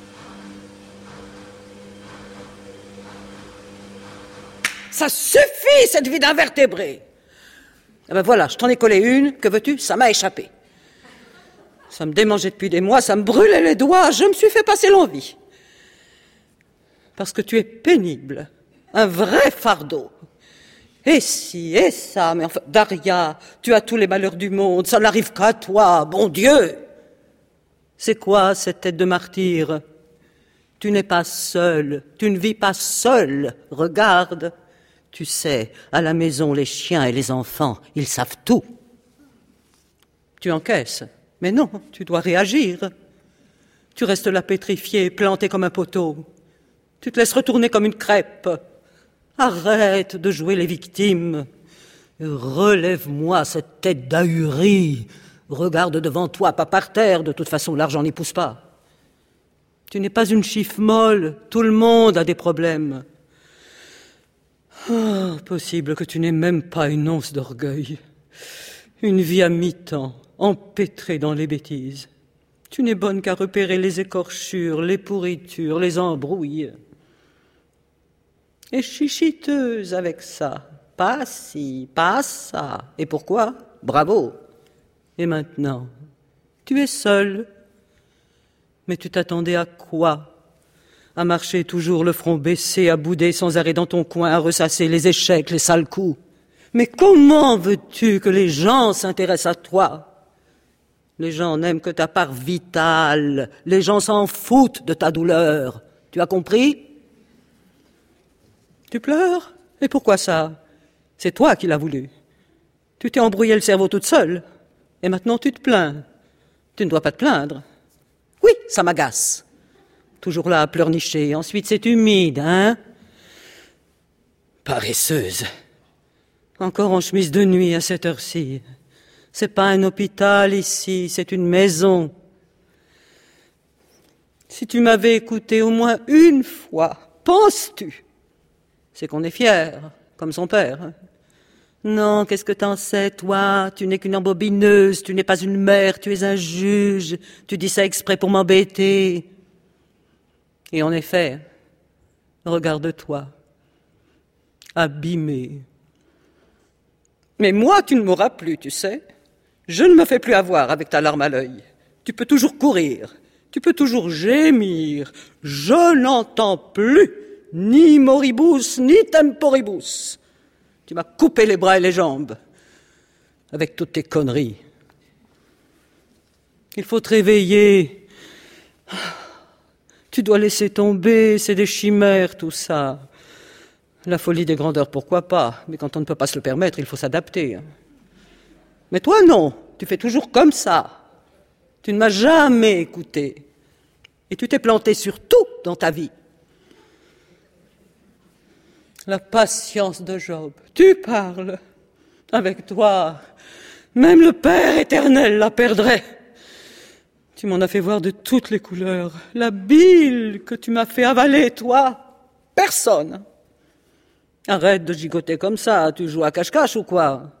Ça suffit, cette vie d'invertébré. Eh ben voilà, je t'en ai collé une, que veux-tu, ça m'a échappé. Ça me démangeait depuis des mois, ça me brûlait les doigts, je me suis fait passer l'envie. Parce que tu es pénible, un vrai fardeau. Et si, et ça, mais enfin, Daria, tu as tous les malheurs du monde, ça n'arrive qu'à toi, bon Dieu. C'est quoi cette tête de martyr? Tu n'es pas seul, tu ne vis pas seul, regarde. Tu sais, à la maison, les chiens et les enfants, ils savent tout. Tu encaisses, mais non, tu dois réagir. Tu restes là pétrifié, planté comme un poteau. Tu te laisses retourner comme une crêpe. Arrête de jouer les victimes. Relève-moi cette tête d'ahurie. Regarde devant toi, pas par terre, de toute façon l'argent n'y pousse pas. Tu n'es pas une chiffre molle, tout le monde a des problèmes. Oh, possible que tu n'aies même pas une once d'orgueil. Une vie à mi-temps, empêtrée dans les bêtises. Tu n'es bonne qu'à repérer les écorchures, les pourritures, les embrouilles. Et chichiteuse avec ça. Pas ci, pas ça. Et pourquoi? Bravo. Et maintenant, tu es seule. Mais tu t'attendais à quoi? À marcher toujours le front baissé, à bouder sans arrêt dans ton coin, à ressasser les échecs, les sales coups. Mais comment veux-tu que les gens s'intéressent à toi? Les gens n'aiment que ta part vitale. Les gens s'en foutent de ta douleur. Tu as compris? Tu pleures? Et pourquoi ça? C'est toi qui l'as voulu. Tu t'es embrouillé le cerveau toute seule. Et maintenant tu te plains. Tu ne dois pas te plaindre. Oui, ça m'agace. Toujours là à pleurnicher. Ensuite c'est humide, hein? Paresseuse. Encore en chemise de nuit à cette heure-ci. C'est pas un hôpital ici, c'est une maison. Si tu m'avais écouté au moins une fois, penses-tu? C'est qu'on est fier, comme son père. Non, qu'est-ce que t'en sais, toi? Tu n'es qu'une embobineuse, tu n'es pas une mère, tu es un juge. Tu dis ça exprès pour m'embêter. Et en effet, regarde-toi, abîmé. Mais moi, tu ne m'auras plus, tu sais. Je ne me fais plus avoir avec ta larme à l'œil. Tu peux toujours courir, tu peux toujours gémir. Je n'entends plus ni moribus, ni temporibus. Tu m'as coupé les bras et les jambes avec toutes tes conneries. Il faut te réveiller. Tu dois laisser tomber, c'est des chimères tout ça. La folie des grandeurs, pourquoi pas, mais quand on ne peut pas se le permettre, il faut s'adapter. Mais toi non, tu fais toujours comme ça. Tu ne m'as jamais écouté. Et tu t'es planté sur tout dans ta vie. La patience de Job, tu parles. Avec toi, même le Père éternel la perdrait. Tu m'en as fait voir de toutes les couleurs. La bile que tu m'as fait avaler, toi, personne. Arrête de gigoter comme ça, tu joues à cache-cache ou quoi?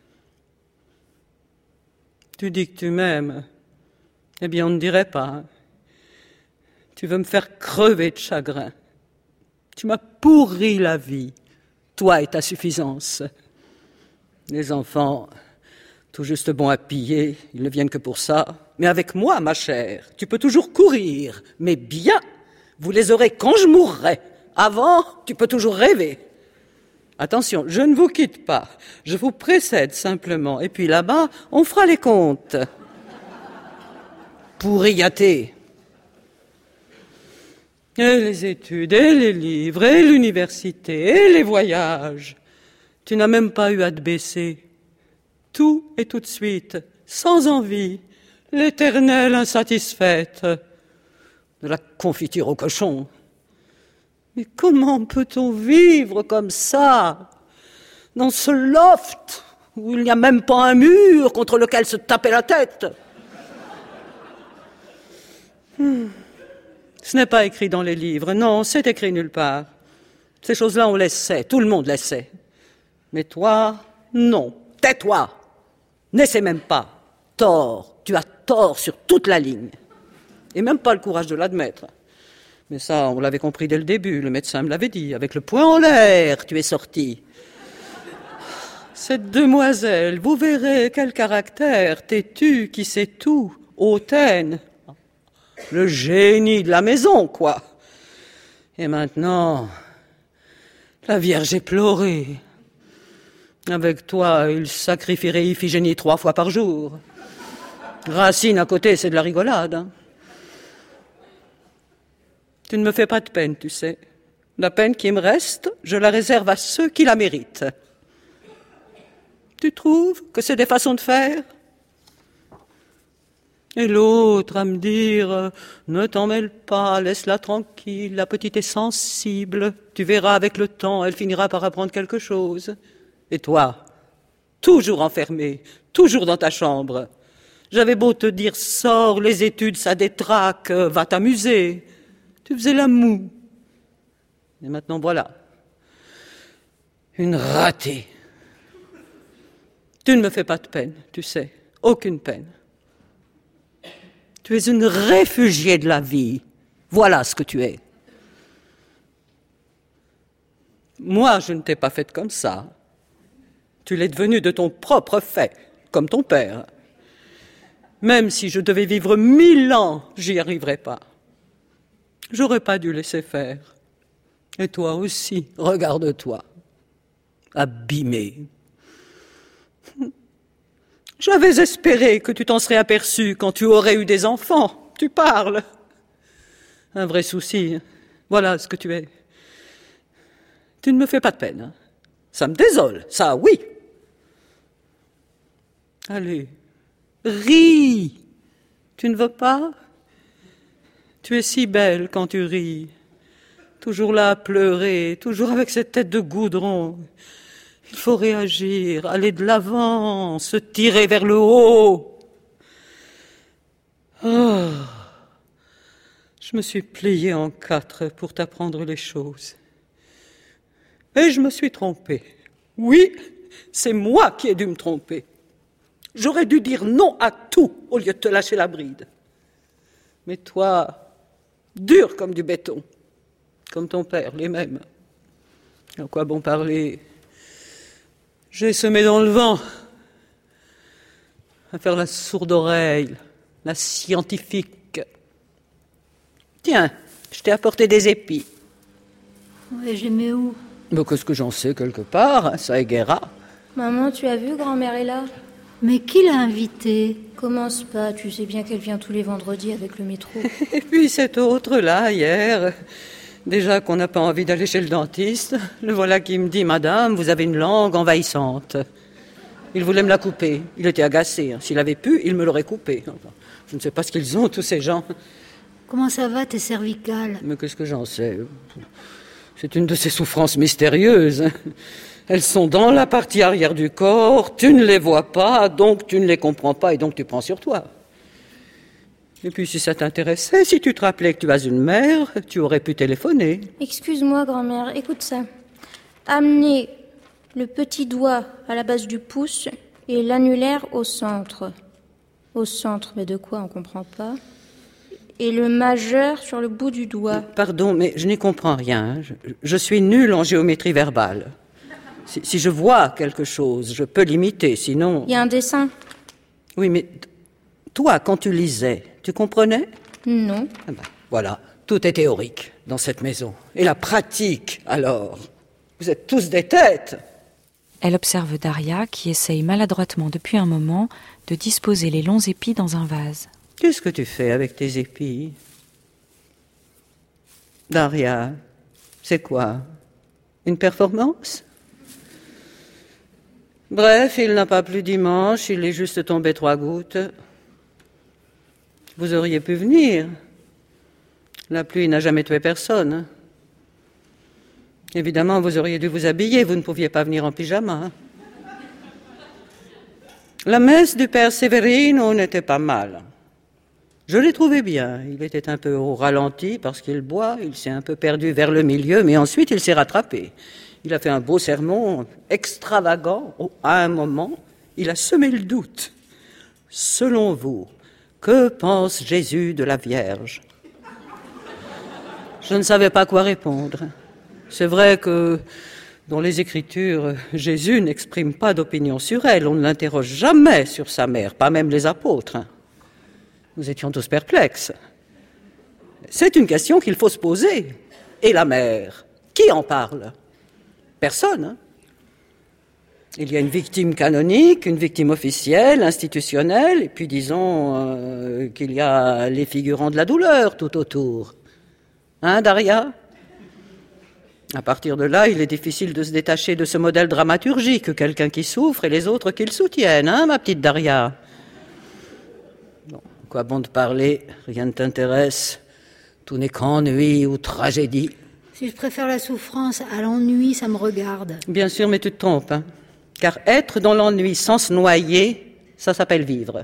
Tu dis que tu m'aimes. Eh bien, on ne dirait pas. Tu veux me faire crever de chagrin. Tu m'as pourri la vie, toi et ta suffisance. Les enfants, tout juste bons à piller, ils ne viennent que pour ça. Mais avec moi, ma chère, tu peux toujours courir. Mais bien, vous les aurez quand je mourrai. Avant, tu peux toujours rêver. Attention, je ne vous quitte pas. Je vous précède simplement. Et puis là-bas, on fera les comptes. Pourri gâté. Et les études, et les livres, et l'université, et les voyages. Tu n'as même pas eu à te baisser. Tout et tout de suite, sans envie, l'éternelle insatisfaite. De la confiture au cochon. Mais comment peut-on vivre comme ça, dans ce loft où il n'y a même pas un mur contre lequel se taper la tête. Hmm. Ce n'est pas écrit dans les livres, non, c'est écrit nulle part. Ces choses-là, on les sait, tout le monde les sait. Mais toi, non, tais-toi. N'essaie même pas. Tort, tu as tort sur toute la ligne. Et même pas le courage de l'admettre. Mais ça, on l'avait compris dès le début, le médecin me l'avait dit. Avec le poing en l'air, tu es sorti. Cette demoiselle, vous verrez quel caractère, têtu, qui sait tout, hautaine. Le génie de la maison, quoi. Et maintenant, la Vierge est pleurée. Avec toi, il sacrifierait Iphigénie trois fois par jour. Racine à côté, c'est de la rigolade. Hein. Tu ne me fais pas de peine, tu sais. La peine qui me reste, je la réserve à ceux qui la méritent. Tu trouves que c'est des façons de faire ? Et l'autre à me dire « Ne t'en mêle pas, laisse-la tranquille, la petite est sensible. Tu verras avec le temps, elle finira par apprendre quelque chose. » Et toi, toujours enfermé, toujours dans ta chambre. J'avais beau te dire « Sors, les études, ça détraque, va t'amuser. » Tu faisais la moue. Et maintenant, voilà. Une ratée. Tu ne me fais pas de peine, tu sais, aucune peine. Tu es une réfugiée de la vie. Voilà ce que tu es. Moi, je ne t'ai pas faite comme ça. Tu l'es devenue de ton propre fait, comme ton père. Même si je devais vivre mille ans, j'y arriverais pas. J'aurais pas dû laisser faire. Et toi aussi, regarde-toi. Abîmé. J'avais espéré que tu t'en serais aperçu quand tu aurais eu des enfants. Tu parles. Un vrai souci. Voilà ce que tu es. Tu ne me fais pas de peine. Ça me désole, ça, oui. Allez, ris. Tu ne veux pas ? Tu es si belle quand tu ris. Toujours là à pleurer, toujours avec cette tête de goudron. Il faut réagir, aller de l'avant, se tirer vers le haut. Oh, je me suis pliée en quatre pour t'apprendre les choses. Et je me suis trompée. Oui, c'est moi qui ai dû me tromper. J'aurais dû dire non à tout au lieu de te lâcher la bride. Mais toi, dur comme du béton, comme ton père, les mêmes. À quoi bon parler ? J'ai semé dans le vent, à faire la sourde oreille, la scientifique. Tiens, je t'ai apporté des épis. Ouais, je les mets où ? Mais qu'est-ce que j'en sais, quelque part, ça égaiera. Maman, tu as vu, grand-mère est là ? Mais qui l'a invitée ? Commence pas, tu sais bien qu'elle vient tous les vendredis avec le métro. Et puis cet autre-là, hier, déjà qu'on n'a pas envie d'aller chez le dentiste, le voilà qui me dit « Madame, vous avez une langue envahissante ». Il voulait me la couper. Il était agacé. S'il avait pu, il me l'aurait coupée. Enfin, je ne sais pas ce qu'ils ont, tous ces gens. Comment ça va, tes cervicales ? Mais qu'est-ce que j'en sais ? C'est une de ces souffrances mystérieuses. Elles sont dans la partie arrière du corps, tu ne les vois pas, donc tu ne les comprends pas et donc tu prends sur toi. Et puis si ça t'intéressait, si tu te rappelais que tu as une mère, tu aurais pu téléphoner. Excuse-moi, grand-mère, écoute ça. Amenez le petit doigt à la base du pouce et l'annulaire au centre. Au centre, mais de quoi, on comprend pas. Et le majeur sur le bout du doigt. Pardon, mais je n'y comprends rien. Je, je suis nulle en géométrie verbale. Si, si je vois quelque chose, je peux l'imiter, sinon... Il y a un dessin. Oui, mais toi, quand tu lisais, tu comprenais ? Non. Ah ben, voilà, tout est théorique dans cette maison. Et la pratique, alors ? Vous êtes tous des têtes ! Elle observe Daria qui essaye maladroitement depuis un moment de disposer les longs épis dans un vase. Qu'est-ce que tu fais avec tes épis ? Daria, c'est quoi ? Une performance ? Bref, il n'a pas plu dimanche, il est juste tombé trois gouttes. Vous auriez pu venir. La pluie n'a jamais tué personne. Évidemment, vous auriez dû vous habiller, vous ne pouviez pas venir en pyjama. La messe du père Severino n'était pas mal. Je l'ai trouvé bien. Il était un peu au ralenti parce qu'il boit, il s'est un peu perdu vers le milieu, mais ensuite il s'est rattrapé. Il a fait un beau sermon extravagant. À un moment, il a semé le doute. Selon vous, que pense Jésus de la Vierge ? Je ne savais pas quoi répondre. C'est vrai que dans les Écritures, Jésus n'exprime pas d'opinion sur elle. On ne l'interroge jamais sur sa mère, pas même les apôtres. Nous étions tous perplexes. C'est une question qu'il faut se poser. Et la mère, qui en parle ? Personne. Hein ? Il y a une victime canonique, une victime officielle, institutionnelle, et puis disons euh, qu'il y a les figurants de la douleur tout autour. Hein, Daria ? À partir de là, il est difficile de se détacher de ce modèle dramaturgique, quelqu'un qui souffre et les autres qui le soutiennent, hein, ma petite Daria ? Bon, quoi bon de parler, rien ne t'intéresse, tout n'est qu'ennui ou tragédie. Si je préfère la souffrance à l'ennui, ça me regarde. Bien sûr, mais tu te trompes, hein, car être dans l'ennui sans se noyer, ça s'appelle vivre.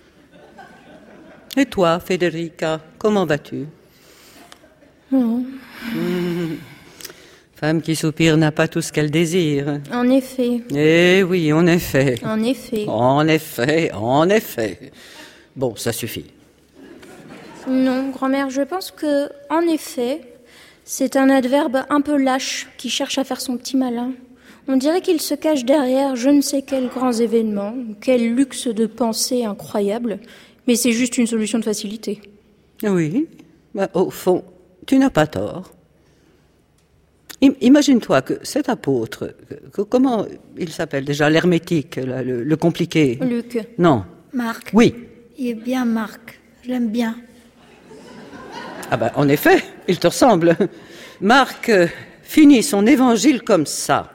Et toi, Federica, comment vas-tu ? Non. Mmh. Femme qui soupire n'a pas tout ce qu'elle désire. En effet. Eh oui, en effet. En effet. En effet, en effet. Bon, ça suffit. Non, grand-mère, je pense que, en effet, c'est un adverbe un peu lâche qui cherche à faire son petit malin. On dirait qu'il se cache derrière je ne sais quels grands événements, quel luxe de pensée incroyable, mais c'est juste une solution de facilité. Oui, bah, au fond, tu n'as pas tort. Imagine-toi que cet apôtre, que, comment il s'appelle déjà, l'hermétique, là, le, le compliqué. Luc. Non. Marc. Oui. Il est bien, Marc. Je l'aime bien. Ah ben, en effet, il te ressemble. Marc euh, finit son évangile comme ça.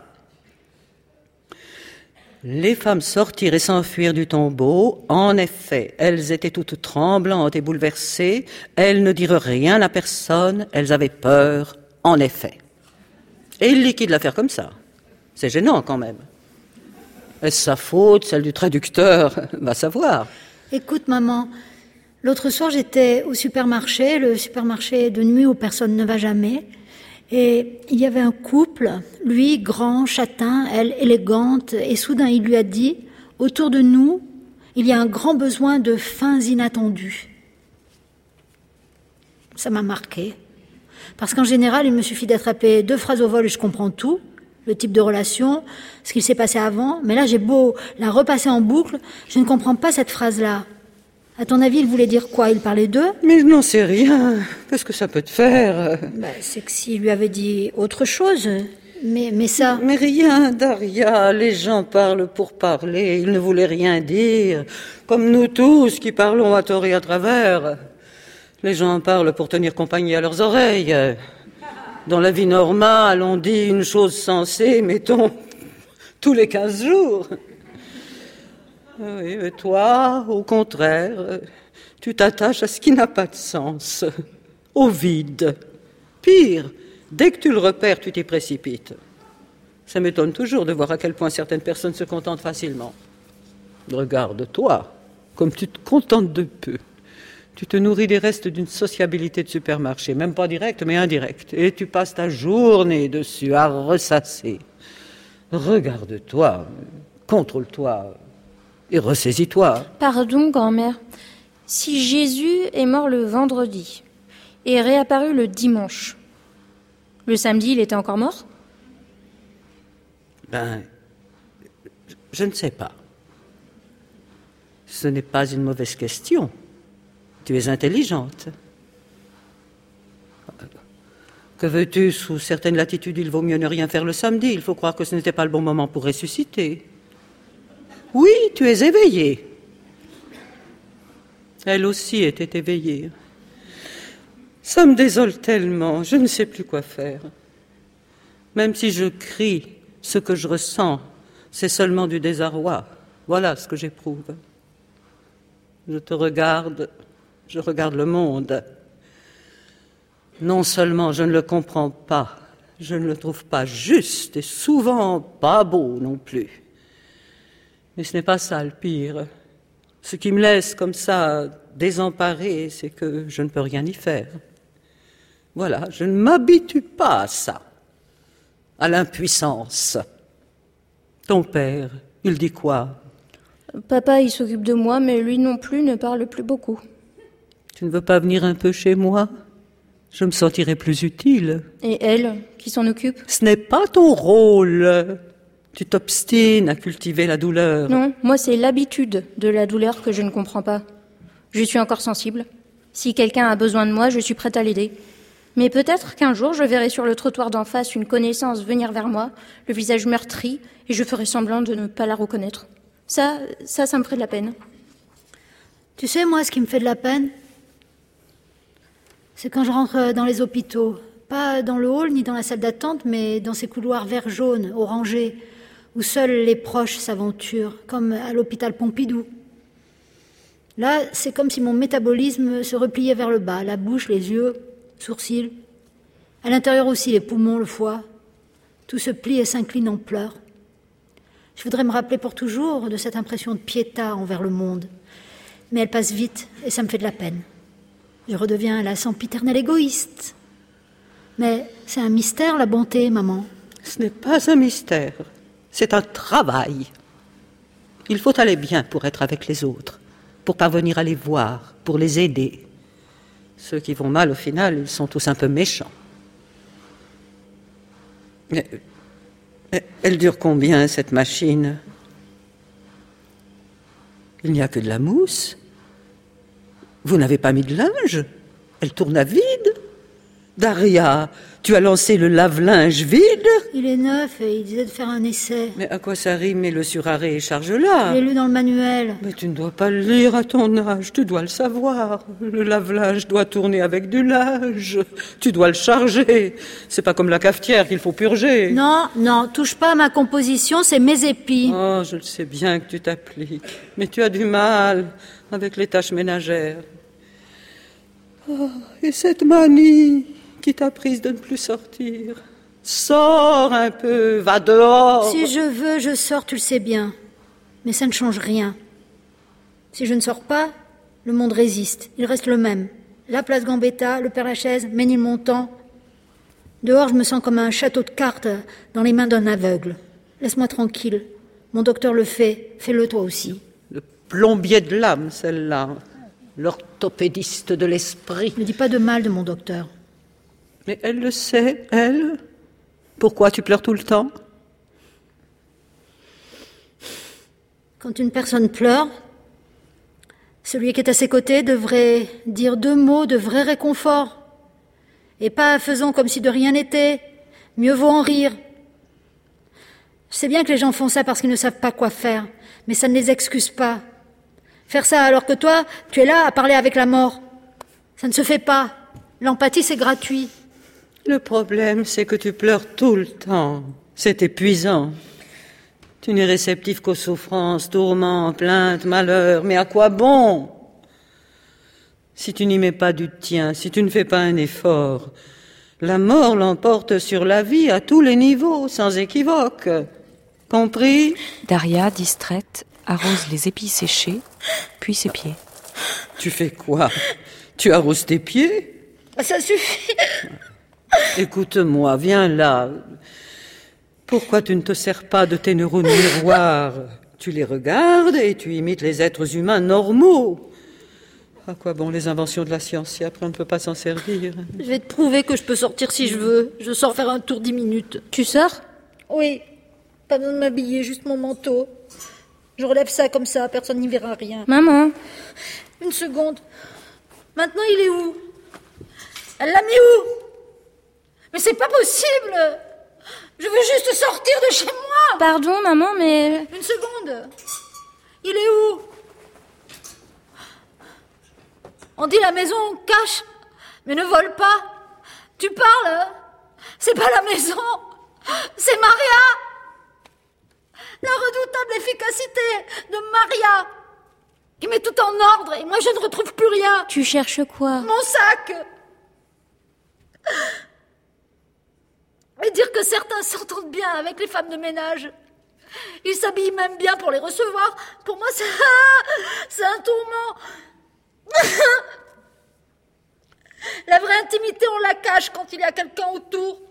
Les femmes sortirent et s'enfuirent du tombeau. En effet, elles étaient toutes tremblantes et bouleversées. Elles ne dirent rien à personne. Elles avaient peur, en effet. Et il liquide l'affaire comme ça. C'est gênant quand même. Est-ce sa faute, celle du traducteur ? Va savoir. Écoute, maman, l'autre soir, j'étais au supermarché, le supermarché de nuit où personne ne va jamais. Et il y avait un couple, lui grand, châtain, elle élégante, et soudain il lui a dit « Autour de nous, il y a un grand besoin de fins inattendues. » Ça m'a marqué. Parce qu'en général, il me suffit d'attraper deux phrases au vol et je comprends tout, le type de relation, ce qu'il s'est passé avant. Mais là, j'ai beau la repasser en boucle, je ne comprends pas cette phrase-là. À ton avis, il voulait dire quoi ? Il parlait d'eux ? Mais je n'en sais rien. Qu'est-ce que ça peut te faire ? Ben, c'est que s'il lui avait dit autre chose, mais, mais ça... Mais rien, Daria. Les gens parlent pour parler. Ils ne voulaient rien dire. Comme nous tous qui parlons à tort et à travers. Les gens parlent pour tenir compagnie à leurs oreilles. Dans la vie normale, on dit une chose sensée, mettons, tous les quinze jours. Oui, mais toi, au contraire, tu t'attaches à ce qui n'a pas de sens, au vide. Pire, dès que tu le repères, tu t'y précipites. Ça m'étonne toujours de voir à quel point certaines personnes se contentent facilement. Regarde-toi, comme tu te contentes de peu. Tu te nourris des restes d'une sociabilité de supermarché, même pas directe, mais indirecte, et tu passes ta journée dessus à ressasser. Regarde-toi, contrôle-toi et ressaisis-toi. Pardon, grand-mère. Si Jésus est mort le vendredi et réapparu le dimanche, le samedi, il était encore mort ? Ben, je ne sais pas. Ce n'est pas une mauvaise question. Tu es intelligente. Que veux-tu, sous certaines latitudes, il vaut mieux ne rien faire le samedi. Il faut croire que ce n'était pas le bon moment pour ressusciter. Oui, tu es éveillée. Elle aussi était éveillée. Ça me désole tellement, je ne sais plus quoi faire. Même si je crie, ce que je ressens, c'est seulement du désarroi. Voilà ce que j'éprouve. Je te regarde, je regarde le monde. Non seulement je ne le comprends pas, je ne le trouve pas juste et souvent pas beau non plus. Mais ce n'est pas ça le pire. Ce qui me laisse comme ça désemparée, c'est que je ne peux rien y faire. Voilà, je ne m'habitue pas à ça, à l'impuissance. Ton père, il dit quoi? Papa, il s'occupe de moi, mais lui non plus ne parle plus beaucoup. Tu ne veux pas venir un peu chez moi? Je me sentirais plus utile. Et elle, qui s'en occupe? Ce n'est pas ton rôle. Tu t'obstines à cultiver la douleur. Non, moi c'est l'habitude de la douleur que je ne comprends pas. Je suis encore sensible. Si quelqu'un a besoin de moi, je suis prête à l'aider. Mais peut-être qu'un jour, je verrai sur le trottoir d'en face une connaissance venir vers moi, le visage meurtri, et je ferai semblant de ne pas la reconnaître. Ça, ça, ça me ferait de la peine. Tu sais, moi, ce qui me fait de la peine, c'est quand je rentre dans les hôpitaux. Pas dans le hall ni dans la salle d'attente, mais dans ces couloirs vert-jaune, orangés, où seuls les proches s'aventurent, comme à l'hôpital Pompidou. Là, c'est comme si mon métabolisme se repliait vers le bas, la bouche, les yeux, sourcils. À l'intérieur aussi, les poumons, le foie. Tout se plie et s'incline en pleurs. Je voudrais me rappeler pour toujours de cette impression de piéta envers le monde. Mais elle passe vite et ça me fait de la peine. Je redeviens la sempiternelle égoïste. Mais c'est un mystère, la bonté, maman. Ce n'est pas un mystère. C'est un travail. Il faut aller bien pour être avec les autres, pour parvenir à les voir, pour les aider. Ceux qui vont mal, au final, ils sont tous un peu méchants. Mais, elle dure combien, cette machine? Il n'y a que de la mousse. Vous n'avez pas mis de linge? Elle tourne à vide. Daria, tu as lancé le lave-linge vide? Il est neuf et il disait de faire un essai. Mais à quoi ça rime, mets le sur arrêt et charge-la? Je l'ai lu dans le manuel. Mais tu ne dois pas le lire à ton âge, tu dois le savoir. Le lave-linge doit tourner avec du linge. Tu dois le charger. C'est pas comme la cafetière qu'il faut purger. Non, non, touche pas à ma composition, c'est mes épis. Oh, je le sais bien que tu t'appliques. Mais tu as du mal avec les tâches ménagères. Oh, et cette manie qui t'a prise de ne plus sortir. Sors un peu, va dehors. Si je veux, je sors, tu le sais bien. Mais ça ne change rien. Si je ne sors pas, le monde résiste. Il reste le même. La place Gambetta, le Père-Lachaise, Ménilmontant. Dehors, je me sens comme un château de cartes dans les mains d'un aveugle. Laisse-moi tranquille. Mon docteur le fait. Fais-le toi aussi. Le plombier de l'âme, celle-là. L'orthopédiste de l'esprit. Ne dis pas de mal de mon docteur. Mais elle le sait, elle. Pourquoi tu pleures tout le temps? Quand une personne pleure, celui qui est à ses côtés devrait dire deux mots de vrai réconfort. Et pas faisant comme si de rien n'était. Mieux vaut en rire. Je sais bien que les gens font ça parce qu'ils ne savent pas quoi faire, mais ça ne les excuse pas. Faire ça alors que toi, tu es là à parler avec la mort. Ça ne se fait pas. L'empathie, c'est gratuit. Le problème, c'est que tu pleures tout le temps. C'est épuisant. Tu n'es réceptif qu'aux souffrances, tourments, plaintes, malheurs. Mais à quoi bon? Si tu n'y mets pas du tien, si tu ne fais pas un effort, la mort l'emporte sur la vie à tous les niveaux, sans équivoque. Compris? Daria, distraite, arrose les épis séchés, puis ses pieds. Tu fais quoi? Tu arroses tes pieds? Ça suffit. Écoute-moi, viens là. Pourquoi tu ne te sers pas de tes neurones miroirs? Tu les regardes et tu imites les êtres humains normaux. À quoi bon les inventions de la science si après on ne peut pas s'en servir? Je vais te prouver que je peux sortir si je veux. Je sors faire un tour dix minutes. Tu sors? Oui. Pas besoin de m'habiller, juste mon manteau. Je relève ça comme ça, personne n'y verra rien. Maman. Une seconde. Maintenant, il est où? Elle l'a mis où? Mais c'est pas possible! Je veux juste sortir de chez moi! Pardon, maman, mais... Une seconde! Il est où? On dit la maison cache, mais ne vole pas. Tu parles? C'est pas la maison, c'est Maria! La redoutable efficacité de Maria, qui met tout en ordre, et moi je ne retrouve plus rien. Tu cherches quoi? Mon sac! Et dire que certains s'entendent bien avec les femmes de ménage. Il s'habille même bien pour les recevoir. Pour moi, c'est, c'est un tourment. La vraie intimité, on la cache quand il y a quelqu'un autour.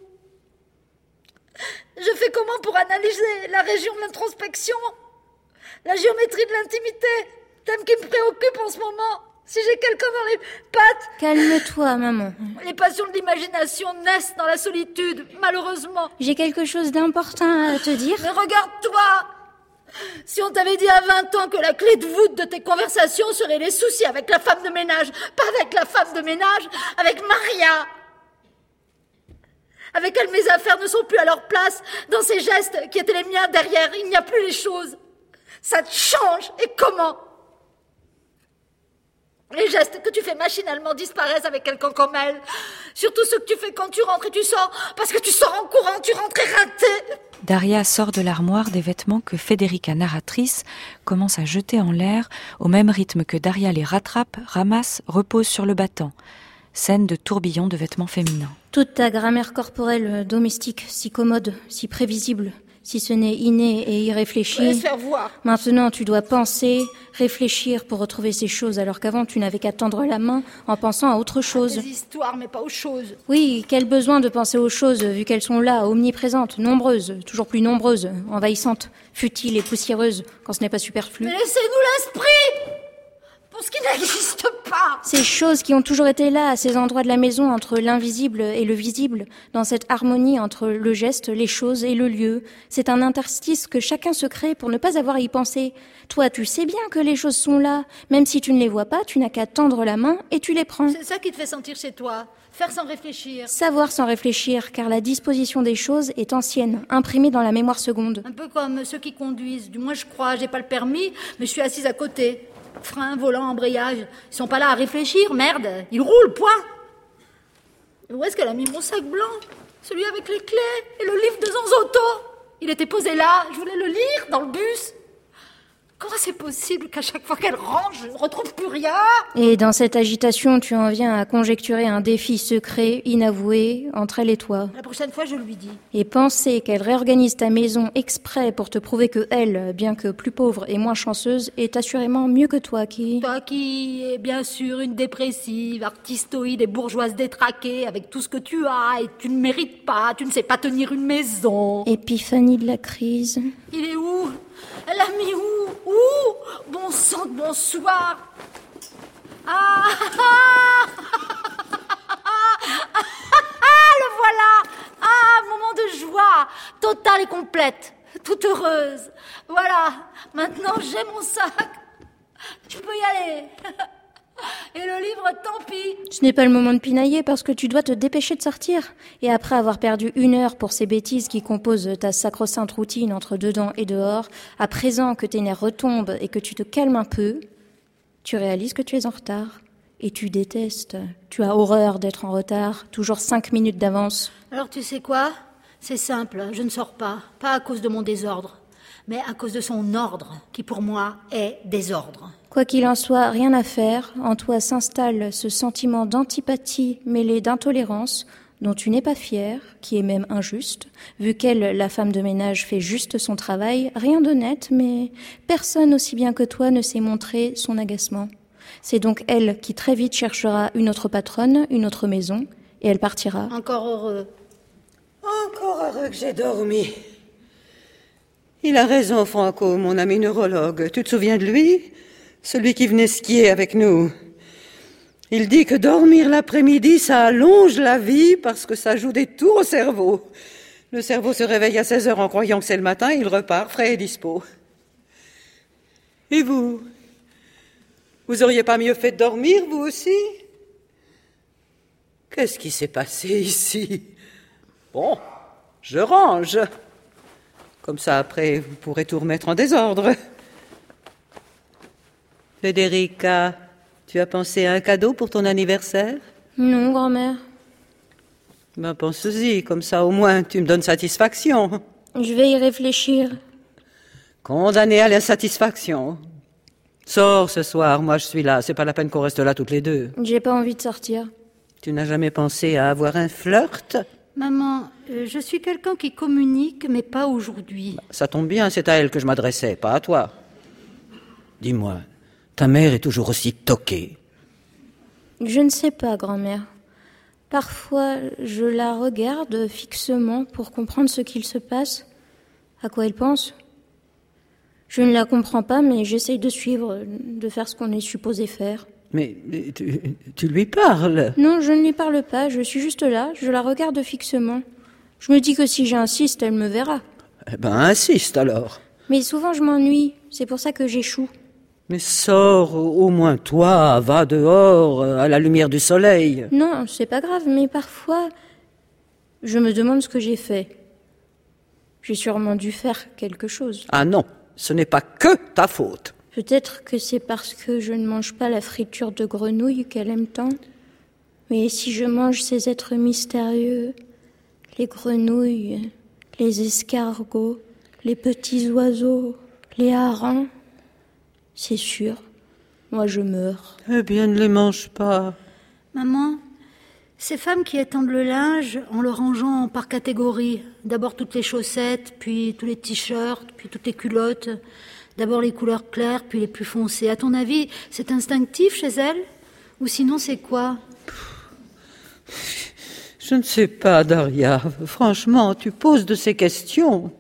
Je fais comment pour analyser la région de l'introspection, la géométrie de l'intimité, thème qui me préoccupe en ce moment. Si j'ai quelqu'un dans les pattes... Calme-toi, maman. Les passions de l'imagination naissent dans la solitude, malheureusement. J'ai quelque chose d'important à te dire. Mais regarde-toi! Si on t'avait dit à vingt ans que la clé de voûte de tes conversations serait les soucis avec la femme de ménage, pas avec la femme de ménage, avec Maria. Avec elle, mes affaires ne sont plus à leur place. Dans ces gestes qui étaient les miens derrière, il n'y a plus les choses. Ça te change. Et comment? Les gestes que tu fais machinalement disparaissent avec quelqu'un comme elle. Surtout ceux que tu fais quand tu rentres et tu sors. Parce que tu sors en courant, tu rentres éreinté. Daria sort de l'armoire des vêtements que Federica, narratrice, commence à jeter en l'air au même rythme que Daria les rattrape, ramasse, repose sur le battant. Scène de tourbillon de vêtements féminins. Toute ta grammaire corporelle domestique, si commode, si prévisible, si ce n'est inné et irréfléchi. Laisse faire voir. Maintenant, tu dois penser, réfléchir pour retrouver ces choses, alors qu'avant, tu n'avais qu'à tendre la main en pensant à autre chose. Des histoires, mais pas aux choses. Oui, quel besoin de penser aux choses, vu qu'elles sont là, omniprésentes, nombreuses, toujours plus nombreuses, envahissantes, futiles et poussiéreuses, quand ce n'est pas superflu. Mais laissez-nous l'esprit pour ce qui n'existe pas. Ces choses qui ont toujours été là, à ces endroits de la maison, entre l'invisible et le visible, dans cette harmonie entre le geste, les choses et le lieu. C'est un interstice que chacun se crée pour ne pas avoir à y penser. Toi, tu sais bien que les choses sont là. Même si tu ne les vois pas, tu n'as qu'à tendre la main et tu les prends. C'est ça qui te fait sentir chez toi. Faire sans réfléchir. Savoir sans réfléchir, car la disposition des choses est ancienne, imprimée dans la mémoire seconde. Un peu comme ceux qui conduisent. Du moins, je crois. J'ai pas le permis, mais je suis assise à côté. Frein, volant, embrayage. Ils sont pas là à réfléchir, merde. Ils roulent, point. Où est-ce qu'elle a mis mon sac blanc? Celui avec les clés et le livre de Zanzotto. Il était posé là, je voulais le lire dans le bus. Comment c'est possible qu'à chaque fois qu'elle range, je ne retrouve plus rien? Et dans cette agitation, tu en viens à conjecturer un défi secret, inavoué, entre elle et toi. La prochaine fois, je lui dis. Et penser qu'elle réorganise ta maison exprès pour te prouver que elle, bien que plus pauvre et moins chanceuse, est assurément mieux que toi qui... Toi qui es bien sûr une dépressive, artistoïde et bourgeoise détraquée avec tout ce que tu as et tu ne mérites pas, tu ne sais pas tenir une maison. Épiphanie de la crise. Il est où? Elle a mis où? Où? Bon sang de bonsoir. Ah, ah, ah, le voilà. Ah, moment de joie, totale et complète, toute heureuse. Voilà, maintenant j'ai mon sac. Tu peux y aller. Et le livre, tant pis. Ce n'est pas le moment de pinailler parce que tu dois te dépêcher de sortir. Et après avoir perdu une heure pour ces bêtises qui composent ta sacro-sainte routine entre dedans et dehors, à présent que tes nerfs retombent et que tu te calmes un peu, tu réalises que tu es en retard. Et tu détestes. Tu as horreur d'être en retard, toujours cinq minutes d'avance. Alors tu sais quoi? C'est simple, je ne sors pas. Pas à cause de mon désordre, mais à cause de son ordre, qui pour moi est désordre. Quoi qu'il en soit, rien à faire, en toi s'installe ce sentiment d'antipathie mêlé d'intolérance dont tu n'es pas fière, qui est même injuste, vu qu'elle, la femme de ménage, fait juste son travail, rien d'honnête, mais personne aussi bien que toi ne sait montrer son agacement. C'est donc elle qui très vite cherchera une autre patronne, une autre maison, et elle partira. Encore heureux. Encore heureux que j'ai dormi. Il a raison, Franco, mon ami neurologue. Tu te souviens de lui? Celui qui venait skier avec nous. Il dit que dormir l'après-midi, ça allonge la vie parce que ça joue des tours au cerveau. Le cerveau se réveille à seize heures en croyant que c'est le matin, il repart frais et dispo. Et vous? Vous auriez pas mieux fait de dormir, vous aussi? Qu'est-ce qui s'est passé ici? Bon, je range. Comme ça, après, vous pourrez tout remettre en désordre. Federica, tu as pensé à un cadeau pour ton anniversaire? Non, grand-mère. Ben, pense-y, comme ça, au moins, tu me donnes satisfaction. Je vais y réfléchir. Condamné à l'insatisfaction. Sors ce soir, moi je suis là, c'est pas la peine qu'on reste là toutes les deux. J'ai pas envie de sortir. Tu n'as jamais pensé à avoir un flirt? Maman, euh, je suis quelqu'un qui communique, mais pas aujourd'hui. Ça tombe bien, c'est à elle que je m'adressais, pas à toi. Dis-moi, ta mère est toujours aussi toquée. Je ne sais pas, grand-mère. Parfois, je la regarde fixement pour comprendre ce qu'il se passe, à quoi elle pense. Je ne la comprends pas, mais j'essaye de suivre, de faire ce qu'on est supposé faire. Mais tu, tu lui parles? Non, je ne lui parle pas, je suis juste là, je la regarde fixement. Je me dis que si j'insiste, elle me verra. Eh ben, insiste alors. Mais souvent je m'ennuie, c'est pour ça que j'échoue. Mais sors, au moins toi, va dehors, à la lumière du soleil. Non, c'est pas grave, mais parfois, je me demande ce que j'ai fait. J'ai sûrement dû faire quelque chose. Ah non, ce n'est pas que ta faute. Peut-être que c'est parce que je ne mange pas la friture de grenouille qu'elle aime tant. Mais si je mange ces êtres mystérieux, les grenouilles, les escargots, les petits oiseaux, les harengs, c'est sûr, moi je meurs. Eh bien, ne les mange pas. Maman, ces femmes qui étendent le linge en le rangeant par catégorie, d'abord toutes les chaussettes, puis tous les t-shirts, puis toutes les culottes, d'abord les couleurs claires, puis les plus foncées. À ton avis, c'est instinctif chez elles? Ou sinon c'est quoi? Je ne sais pas, Daria. Franchement, tu poses de ces questions.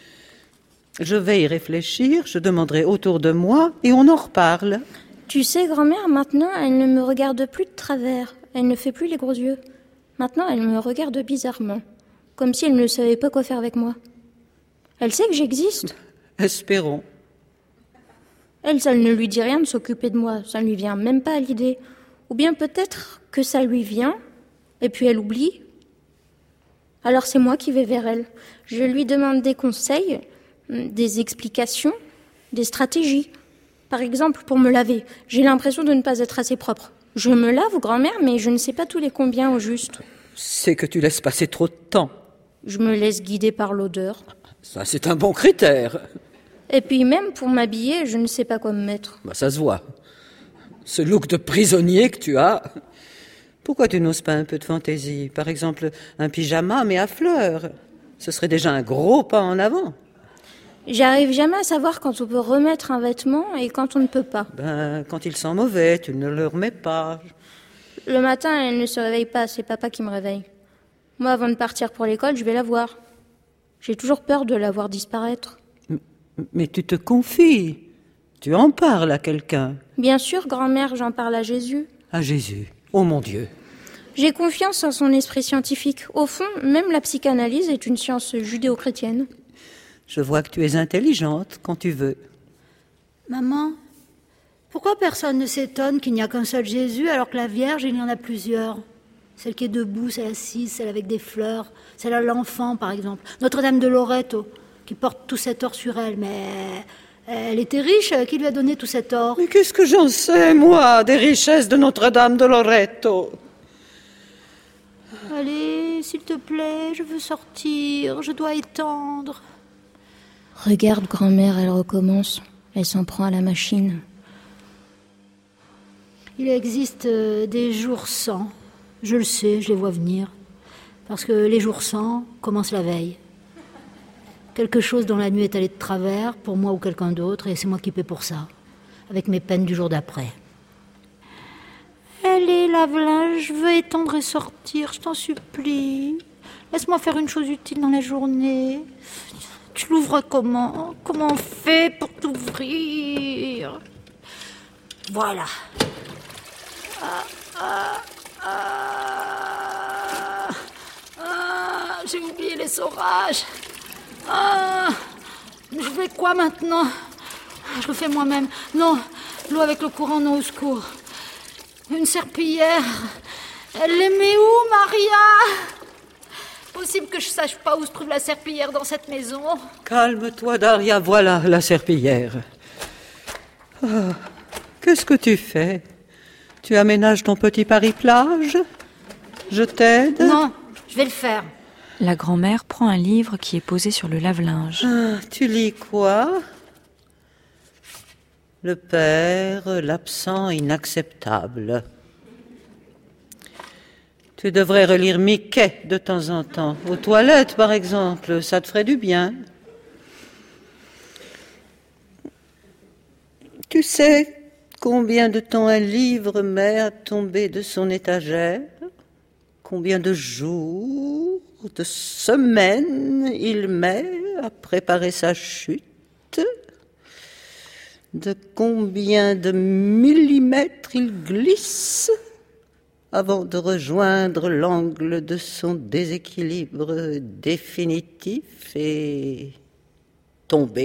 Je vais y réfléchir, je demanderai autour de moi et on en reparle. Tu sais, grand-mère, maintenant, elle ne me regarde plus de travers. Elle ne fait plus les gros yeux. Maintenant, elle me regarde bizarrement, comme si elle ne savait pas quoi faire avec moi. Elle sait que j'existe. Espérons. Elle, ça ne lui dit rien de s'occuper de moi. Ça ne lui vient même pas à l'idée. Ou bien peut-être que ça lui vient, et puis elle oublie. Alors c'est moi qui vais vers elle. Je lui demande des conseils, des explications, des stratégies. Par exemple, pour me laver, j'ai l'impression de ne pas être assez propre. Je me lave, grand-mère, mais je ne sais pas tous les combien au juste. C'est que tu laisses passer trop de temps. Je me laisse guider par l'odeur. Ça, c'est un bon critère. Et puis même, pour m'habiller, je ne sais pas quoi me mettre. Bah, ça se voit. Ce look de prisonnier que tu as. Pourquoi tu n'oses pas un peu de fantaisie? Par exemple, un pyjama, mais à fleurs. Ce serait déjà un gros pas en avant. J'arrive jamais à savoir quand on peut remettre un vêtement et quand on ne peut pas. Ben, quand ils sont mauvais, tu ne le remets pas. Le matin, elle ne se réveille pas, c'est papa qui me réveille. Moi, avant de partir pour l'école, je vais la voir. J'ai toujours peur de la voir disparaître. Mais, mais tu te confies. Tu en parles à quelqu'un. Bien sûr, grand-mère, j'en parle à Jésus. À Jésus. Oh mon Dieu. J'ai confiance en son esprit scientifique. Au fond, même la psychanalyse est une science judéo-chrétienne. Je vois que tu es intelligente quand tu veux. Maman, pourquoi personne ne s'étonne qu'il n'y a qu'un seul Jésus alors que la Vierge, il y en a plusieurs? Celle qui est debout, celle assise, celle avec des fleurs, celle à l'enfant par exemple. Notre-Dame de Loreto, qui porte tout cet or sur elle, mais elle était riche, qui lui a donné tout cet or? Mais qu'est-ce que j'en sais, moi, des richesses de Notre-Dame de Loreto? Allez, s'il te plaît, je veux sortir, je dois étendre. Regarde, grand-mère, elle recommence. Elle s'en prend à la machine. Il existe des jours sans. Je le sais, je les vois venir. Parce que les jours sans commencent la veille. Quelque chose dans la nuit est allé de travers, pour moi ou quelqu'un d'autre, et c'est moi qui paie pour ça, avec mes peines du jour d'après. Allez, lave-linge, je veux étendre et sortir, je t'en supplie. Laisse-moi faire une chose utile dans la journée. Tu l'ouvres comment? Comment on fait pour t'ouvrir? Voilà. Ah, ah, ah, ah, j'ai oublié les orages. Ah, je fais quoi maintenant? Je le fais moi-même. Non, l'eau avec le courant, non, au secours. Une serpillière. Elle les met où, Maria? Possible que je sache pas où se trouve la serpillière dans cette maison. Calme-toi, Daria, voilà la serpillière. Oh, qu'est-ce que tu fais? Tu aménages ton petit Paris-Plage? Je t'aide? Non, je vais le faire. La grand-mère prend un livre qui est posé sur le lave-linge. Ah, tu lis quoi? Le père, l'absent inacceptable. Tu devrais relire Mickey de temps en temps. Aux toilettes, par exemple, ça te ferait du bien. Tu sais combien de temps un livre met à tomber de son étagère? Combien de jours, de semaines il met à préparer sa chute? De combien de millimètres il glisse avant de rejoindre l'angle de son déséquilibre définitif et tomber?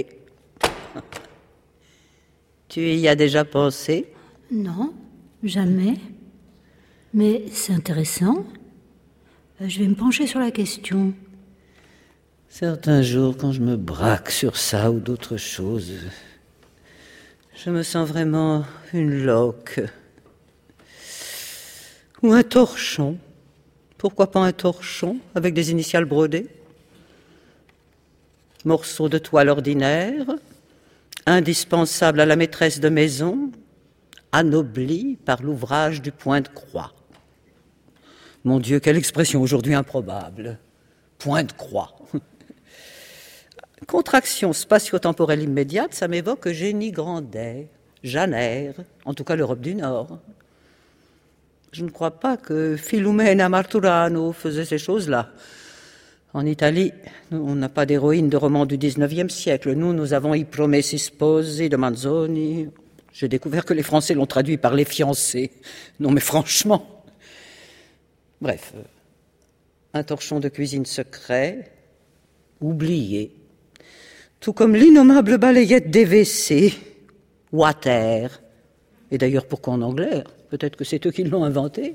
Tu y as déjà pensé? Non, jamais. Mais c'est intéressant. Je vais me pencher sur la question. Certains jours, quand je me braque sur ça ou d'autres choses, je me sens vraiment une loque. Ou un torchon. Pourquoi pas un torchon avec des initiales brodées? Morceau de toile ordinaire, indispensable à la maîtresse de maison, anobli par l'ouvrage du point de croix. Mon Dieu, quelle expression aujourd'hui improbable. Point de croix. Contraction spatio-temporelle immédiate, ça m'évoque Eugénie Grandet, Jeanne, en tout cas l'Europe du Nord. Je ne crois pas que Filumena Marturano faisait ces choses-là. En Italie, nous, on n'a pas d'héroïne de roman du dix-neuvième siècle. Nous, nous avons I Promessi Sposi de Manzoni. J'ai découvert que les Français l'ont traduit par les fiancés. Non mais franchement. Bref, un torchon de cuisine secret, oublié, tout comme l'innommable balayette des W C, water. Et d'ailleurs, pourquoi en anglais? Peut-être que c'est eux qui l'ont inventé.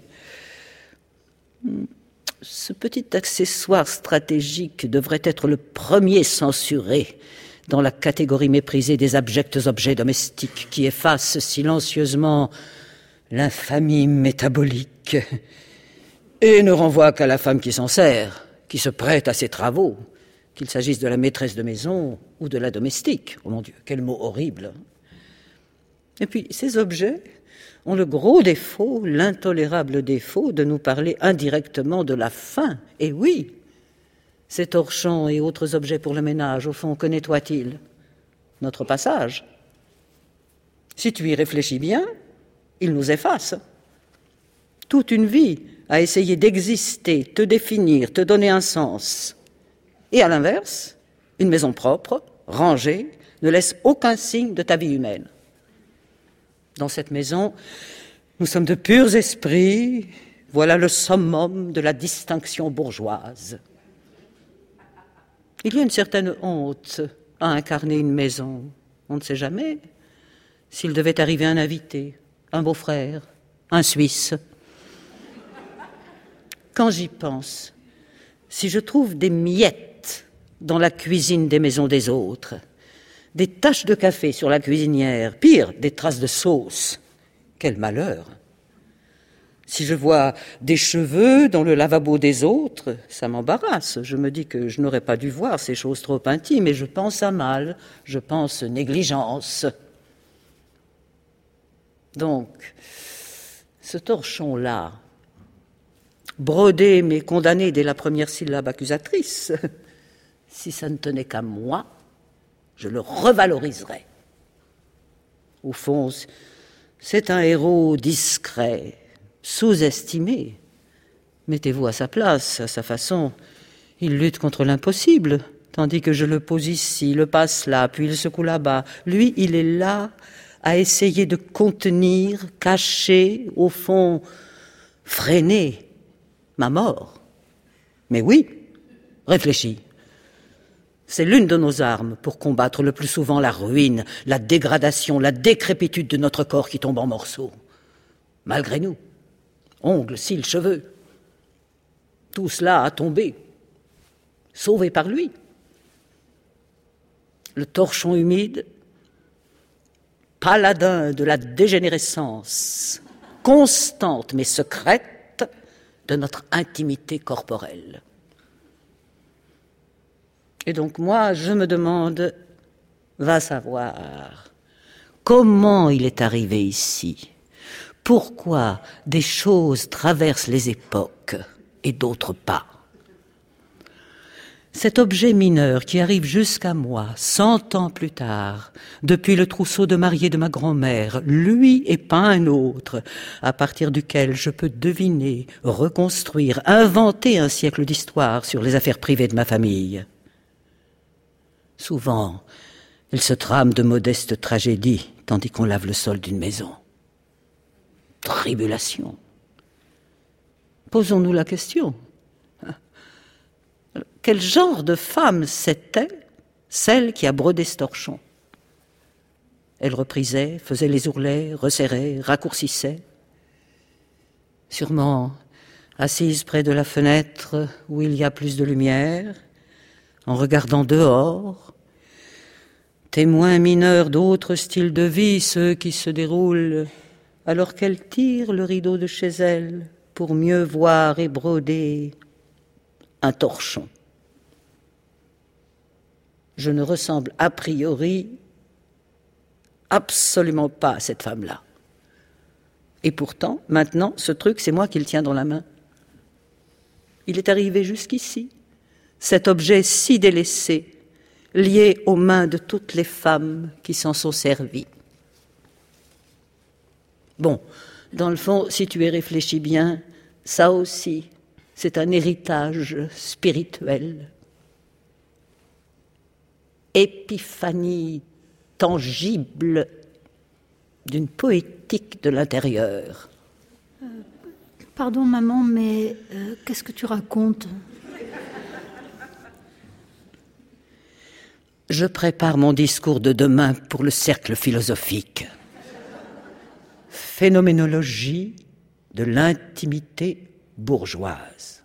Ce petit accessoire stratégique devrait être le premier censuré dans la catégorie méprisée des abjects objets domestiques qui effacent silencieusement l'infamie métabolique et ne renvoient qu'à la femme qui s'en sert, qui se prête à ses travaux, qu'il s'agisse de la maîtresse de maison ou de la domestique. Oh mon Dieu, quel mot horrible! Et puis, ces objets ont le gros défaut, l'intolérable défaut de nous parler indirectement de la faim. Et oui, ces torchons et autres objets pour le ménage, au fond, que nettoient-ils? Notre passage. Si tu y réfléchis bien, ils nous effacent. Toute une vie à essayer d'exister, te définir, te donner un sens. Et à l'inverse, une maison propre, rangée, ne laisse aucun signe de ta vie humaine. Dans cette maison, nous sommes de purs esprits, voilà le summum de la distinction bourgeoise. Il y a une certaine honte à incarner une maison. On ne sait jamais s'il devait arriver un invité, un beau-frère, un Suisse. Quand j'y pense, si je trouve des miettes dans la cuisine des maisons des autres, des taches de café sur la cuisinière, pire, des traces de sauce. Quel malheur! Si je vois des cheveux dans le lavabo des autres, ça m'embarrasse. Je me dis que je n'aurais pas dû voir ces choses trop intimes, et je pense à mal, je pense négligence. Donc, ce torchon-là, brodé mais condamné dès la première syllabe accusatrice, si ça ne tenait qu'à moi, je le revaloriserai. Au fond, c'est un héros discret, sous-estimé. Mettez-vous à sa place, à sa façon. Il lutte contre l'impossible, tandis que je le pose ici, le passe là, puis il secoue là-bas. Lui, il est là à essayer de contenir, cacher, au fond, freiner ma mort. Mais oui, réfléchis. C'est l'une de nos armes pour combattre le plus souvent la ruine, la dégradation, la décrépitude de notre corps qui tombe en morceaux. Malgré nous, ongles, cils, cheveux, tout cela a tombé, sauvé par lui. Le torchon humide, paladin de la dégénérescence, constante mais secrète de notre intimité corporelle. Et donc moi, je me demande, va savoir, comment il est arrivé ici? Pourquoi des choses traversent les époques? et d'autres pas. Cet objet mineur qui arrive jusqu'à moi, cent ans plus tard, depuis le trousseau de mariée de ma grand-mère, lui et pas un autre, à partir duquel je peux deviner, reconstruire, inventer un siècle d'histoire sur les affaires privées de ma famille. Souvent, il se trame de modestes tragédies, tandis qu'on lave le sol d'une maison. Tribulation. Posons-nous la question. Quel genre de femme c'était, celle qui a brodé ce torchon? Elle reprisait, faisait les ourlets, resserrait, raccourcissait. Sûrement assise près de la fenêtre où il y a plus de lumière, en regardant dehors, témoin mineur d'autres styles de vie, ceux qui se déroulent alors qu'elle tire le rideau de chez elle pour mieux voir et broder un torchon. Je ne ressemble a priori absolument pas à cette femme-là. Et pourtant, maintenant, ce truc, c'est moi qui le tiens dans la main. Il est arrivé jusqu'ici, cet objet si délaissé, lié aux mains de toutes les femmes qui s'en sont servies. Bon, dans le fond, si tu y réfléchis bien, ça aussi, c'est un héritage spirituel. Épiphanie tangible d'une poétique de l'intérieur. Euh, pardon maman, mais euh, qu'est-ce que tu racontes? Je prépare mon discours de demain pour le cercle philosophique. Phénoménologie de l'intimité bourgeoise.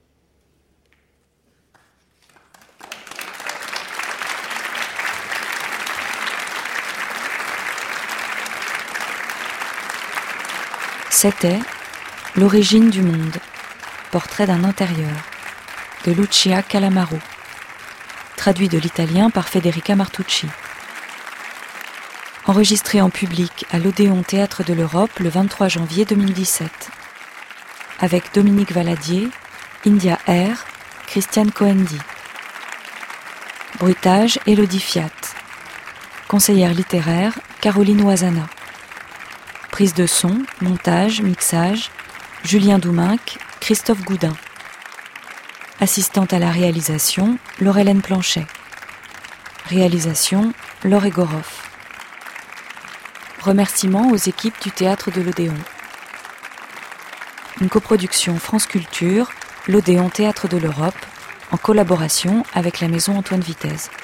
C'était L'origine du monde, portrait d'un intérieur, de Lucia Calamaro, traduit de l'italien par Federica Martucci. Enregistré en public à l'Odéon Théâtre de l'Europe le vingt-trois janvier deux mille dix-sept. Avec Dominique Valadier, India R, Christiane Coendi. Bruitage, Élodie Fiat. Conseillère littéraire, Caroline Oisana. Prise de son, montage, mixage, Julien Douminc, Christophe Goudin. Assistante à la réalisation, Laurelène Planchet. Réalisation, Laure Egoroff. Remerciements aux équipes du Théâtre de l'Odéon. Une coproduction France Culture, l'Odéon Théâtre de l'Europe, en collaboration avec la Maison Antoine Vitez.